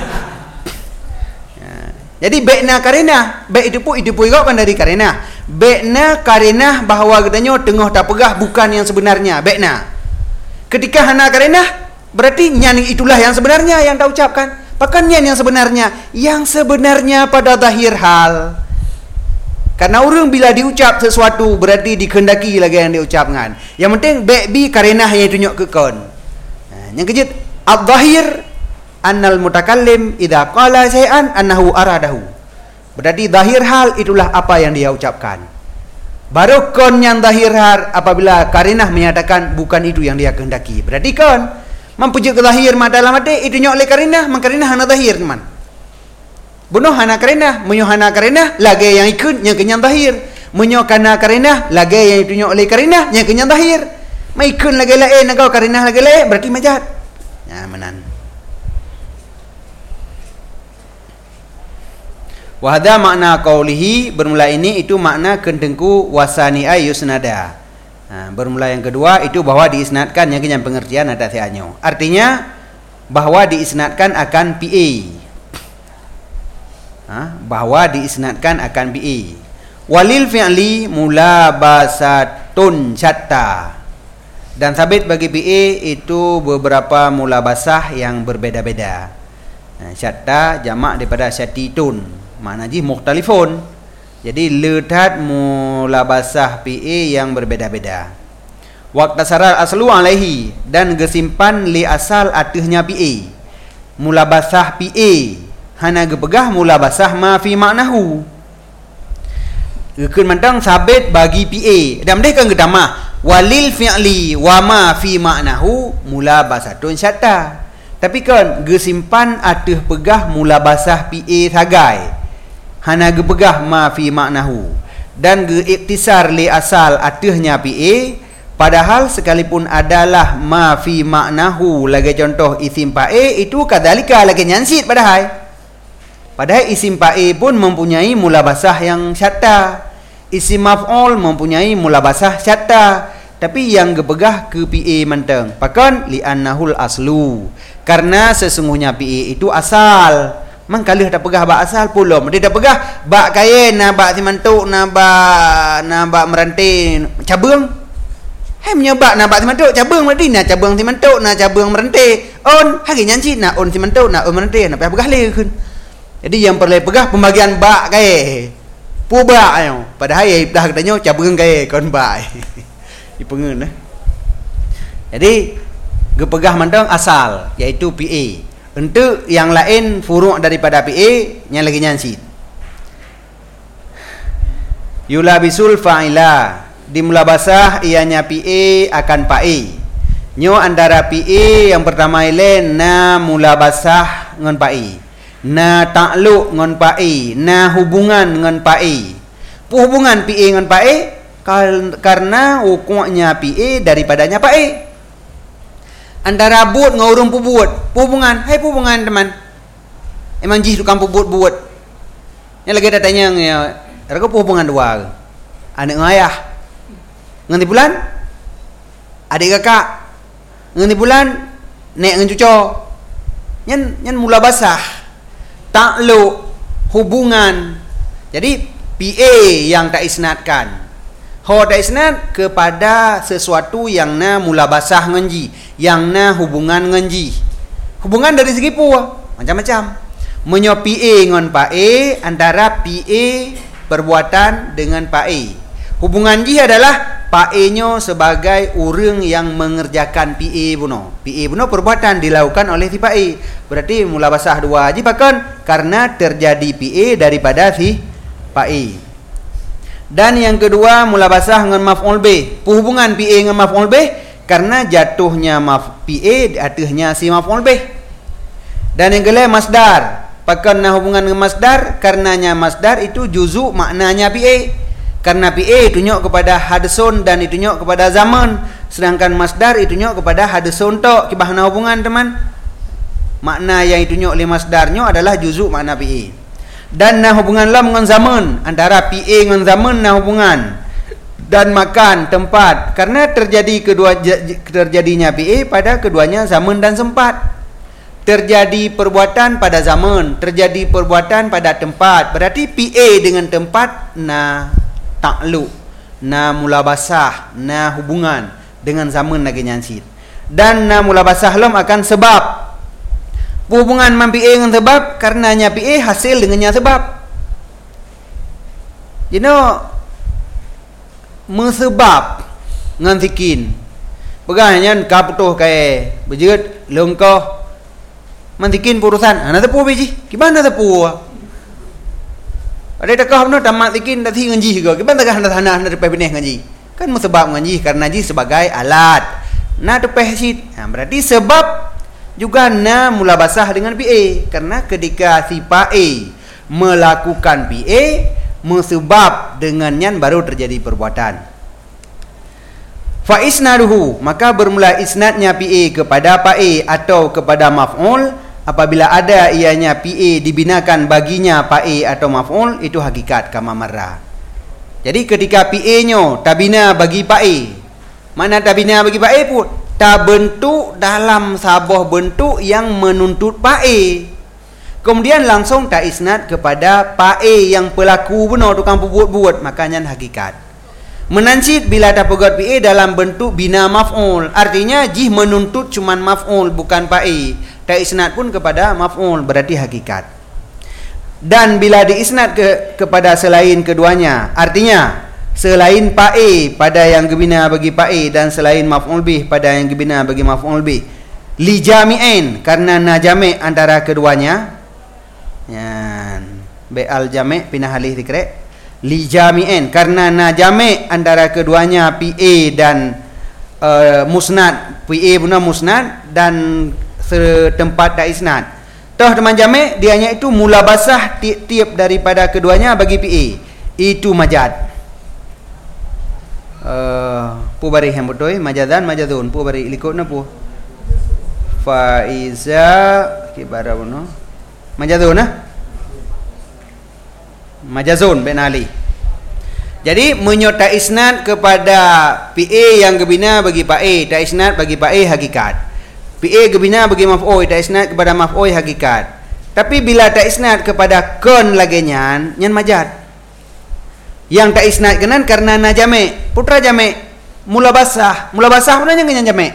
Ya. Jadi baikna karenah baik dipui kau kan dari karenah. Baikna karenah bahawa katanya tengah tak pegah bukan yang sebenarnya baikna. Ketika hana karenah berarti nyan itulah yang sebenarnya yang tak ucapkan. Pakan nyan yang sebenarnya pada zahir hal. Karena orang bila diucap sesuatu berarti dikehendaki lagi yang diucapkan. Yang penting baik bi karenah yang tunjuk ke kon. Yang kejut al-zahir annal mutakallim idza qala syai'an annahu aradahu. Berarti zahir hal itulah apa yang dia ucapkan. Baru kon yang zahir hal apabila karinah menyatakan bukan itu yang dia kehendaki. Berarti kon mempujuk ke zahir dalam hati itu nyok oleh karinah, mengkarinah hana zahir teman. Bunuh hana karinah, menyo hana karinah lagi yang ikut yang kenyang zahir. Menyo kana karinah lagi yang itu nyok oleh karinah yang kenyang zahir. Mai ikut lagi lain engkau karinah lagi lain berarti majat. Ya menan. Wa hadza makna qaulihi, bermula ini itu makna kendengku wasani ayusnada. Bermula yang kedua itu bahwa diisnadkan yang kenyang pengertian ada sianyo. Artinya bahwa diisnadkan akan PA. Bahwa diisnadkan akan PA. Walil fi'li mulabasatun syatta. Dan sabit bagi PA itu beberapa mulabasah yang berbeda-beda. Syatta jamak daripada syatitun. Makna ji mukhtalifun. Jadi letak mulabasah PA yang berbeda-beda. Waqta saral aslu alaihi, dan gesimpan li asal atihnya PA. Mulabasah PA hana gepegah mulabasah ma fi maknahu. Gekeun mantang sabit bagi PA. Dan mereka gedamah walil fi'li wa ma fi maknahu mulabasatun syatta. Tapi kan gesimpan atih pegah mulabasah PA sagai. Hana gepegah ma fi maknahu, dan geiktisar li asal atihnya PA, padahal sekalipun adalah ma fi maknahu lagi contoh isim PA itu kadzalika lagi nyansit padahal isim PA pun mempunyai mulabasah yang syatta, isim maf'ul mempunyai mulabasah syatta, tapi yang gepegah ke PA menteng pakan li annahul aslu, karena sesungguhnya PA itu asal. Mangkalih dah pegah bak asal pulom. Dia dah pegah bak kain na bak simantuk na bak merantai cabang. Hai menyebak na bak simantuk cabang berarti na cabang simantuk na cabang merantai. On hari nyanci na on simantuk na on merantai na pegah le kun. Jadi yang perlu pegah pembagian bak kain. Pu bak ayo. Padahal ai dah katanya cabang kain kon bak. Dipengen Jadi gepegah mantang asal iaitu PA. Untuk yang lain furu' daripada PA yang lagi nyansit. Yulabisul fa'ila, di mulabasah ianya PA akan pa'i. Nyo antara PA yang pertama ile na mulabasah ngon pa'i, na ta'luq ngon pa'i, na hubungan ngon pa'i. Hubungan PA ngon pa'i karena hukumnya PA daripadanya pa'i. Antara buat ngurung pubuat hubungan, hai hubungan teman. Emang jih tukang pubuat. Yang lagi datanya ya, raga hubungan dua. Anak ngayah. Nganti bulan adik kakak. Nganti bulan nek ngan cuco. Nyan mula basah. Ta'luq hubungan. Jadi PA yang tak isnadkan. Ho tak isnad kepada sesuatu yang na mula basah nganji, yang na hubungan nganji. Hubungan dari segi pua macam-macam. Menyo PA ngon PA, antara PA perbuatan dengan PA. Hubungan ji adalah PA-nyo sebagai orang yang mengerjakan PA buno. PA buno perbuatan dilakukan oleh si PA. Berarti mula basah dua ji pakan karena terjadi PA daripada si PA. Dan yang kedua mulabasah dengan maf'ul bih. Hubungan PA dengan maf'ul bih karena jatuhnya PA atihnya si maf'ul bih. Dan yang kedua masdar. Pakarna hubungan dengan masdar karenanya masdar itu juzuk maknanya PA. Karena PA tunjuk kepada hadsun dan itu tunjuk kepada zaman, sedangkan masdar itu tunjuk kepada hadsun tok. Kibahna hubungan teman. Makna yang itu tunjuk oleh masdarnya adalah juzuk makna PA. Dan nah hubungan lam dengan zaman, antara PA dengan zaman nah hubungan, dan makan tempat, karena terjadinya PA pada keduanya zaman dan sempat. Terjadi perbuatan pada zaman, terjadi perbuatan pada tempat. Berarti PA dengan tempat na ta'luq, na mulabasah, na hubungan dengan zaman lagi nyansit. Dan na mulabasah lam akan sebab. Hubungan PA dengan sebab karenanya PA hasil dengannya sebab. You know, mesebab ngan sikin. Pegahnya kaputuh kai bejut lengkoh mantikin urusan ana tepu biji gimana tepu ada takah benar tamat tikin dah thi ngaji juga gimana takah anda depan benih ngaji kan sebab ngaji karena ngaji sebagai alat na depan sit berarti sebab juga na mula basah dengan PA karena ketika si PA melakukan PA mesebab dengannya baru terjadi perbuatan fa isnaduhu maka bermula isnadnya PA kepada PA atau kepada maf'ul apabila ada ianya PA dibinakan baginya PA atau maf'ul itu hakikat kama marra. Jadi ketika PA-nya tabina bagi PA, mana tabina bagi PA pun tak bentuk dalam sabah bentuk yang menuntut PA. Kemudian langsung tak isnad kepada PA yang pelaku benar tukang buat makanya hakikat. Menancit bila tak pegat PA dalam bentuk bina maf'ul. Artinya jih menuntut cuman maf'ul bukan PA. Tak isnad pun kepada maf'ul berarti hakikat. Dan bila diisnad kepada selain keduanya, artinya selain PA pada yang gebina bagi PA dan selain maf'ul bih pada yang gebina bagi maf'ul bih li jami'ain karena na jami' antara keduanya. Yan al jami' pindah alih dikrek li jami'ain karena na jami' antara keduanya PA dan musnad PA guna musnad dan setempat tak isnad. Toh teman jami' dianya itu mula basah tiap-tiap daripada keduanya bagi PA. Itu majad. Pu bari yang betul majadan majadun pu bari likutna pu. Faiza kibara buno. Majadun nah. Majazun bin Ali. Jadi menyota isnad kepada PA yang gebina bagi PA, tak isnad bagi PA hakikat. PA gebina bagi maf'ul tak isnad kepada maf'ul hakikat. Tapi bila tak isnad kepada kon lagi nyan majad. Yang tak isnad kenan karena na jami', putra jami', mula basah pun yang nyan jami'.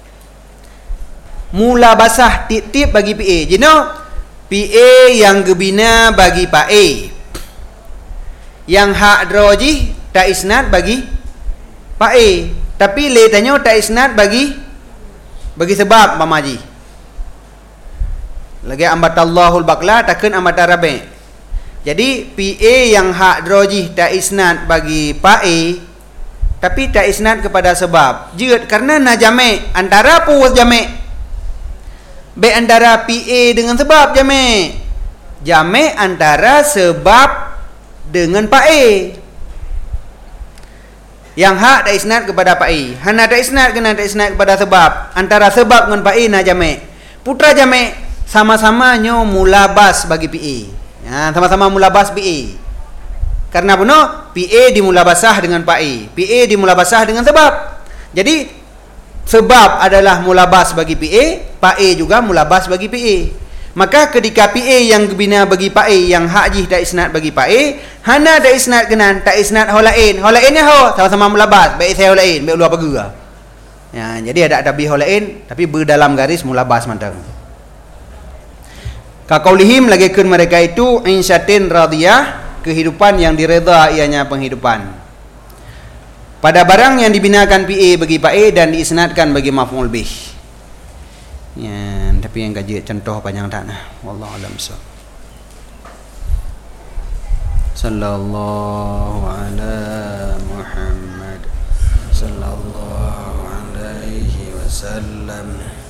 Mula basah tip-tip bagi PA. Jino PA yang gebina bagi PA. Yang hak droji tak isnad bagi PA. Tapi letanya tak isnad bagi sebab mamaji. Lagi ambatallahul baqla takkan ambata rabi. Jadi PA yang hak droji tak isnad bagi PA tapi tak isnad kepada sebab. Jika karena na jami' antara puas jami'. Be antara PA dengan sebab jami'. Jami' antara sebab dengan PA. Yang hak tak isnad kepada PA. Hana tak isnad kena tak isnad kepada sebab. Antara sebab dengan PA na jami'. Putra jami' sama-sama nyo mulabas bagi PA. Ya, sama-sama mulabas PA. Karena puno PA dimulabasah dengan PA. PA dimulabasah dengan sebab. Jadi sebab adalah mulabas bagi PA juga mulabas bagi PA. Maka ketika PA yang gebina bagi PA yang hak jih tak isnad bagi PA, hana tak isnad kenan, tak isnad holain. Holainnya sama-sama mulabas, baik saya holain, baik luar pagi. Ya, jadi ada tabi holain tapi berdalam garis mulabas mantang. Kaqaulihim lagi kun mereka itu insyatin radiyah, kehidupan yang direda ianya penghidupan. Pada barang yang dibinakan PA bagi PA dan diisnadkan bagi maf'ul bih. Ya, tapi yang gaji contoh panjang tak nah. Wallahu a'lam bissawab. Sallallahu ala Muhammad sallallahu alaihi wasallam.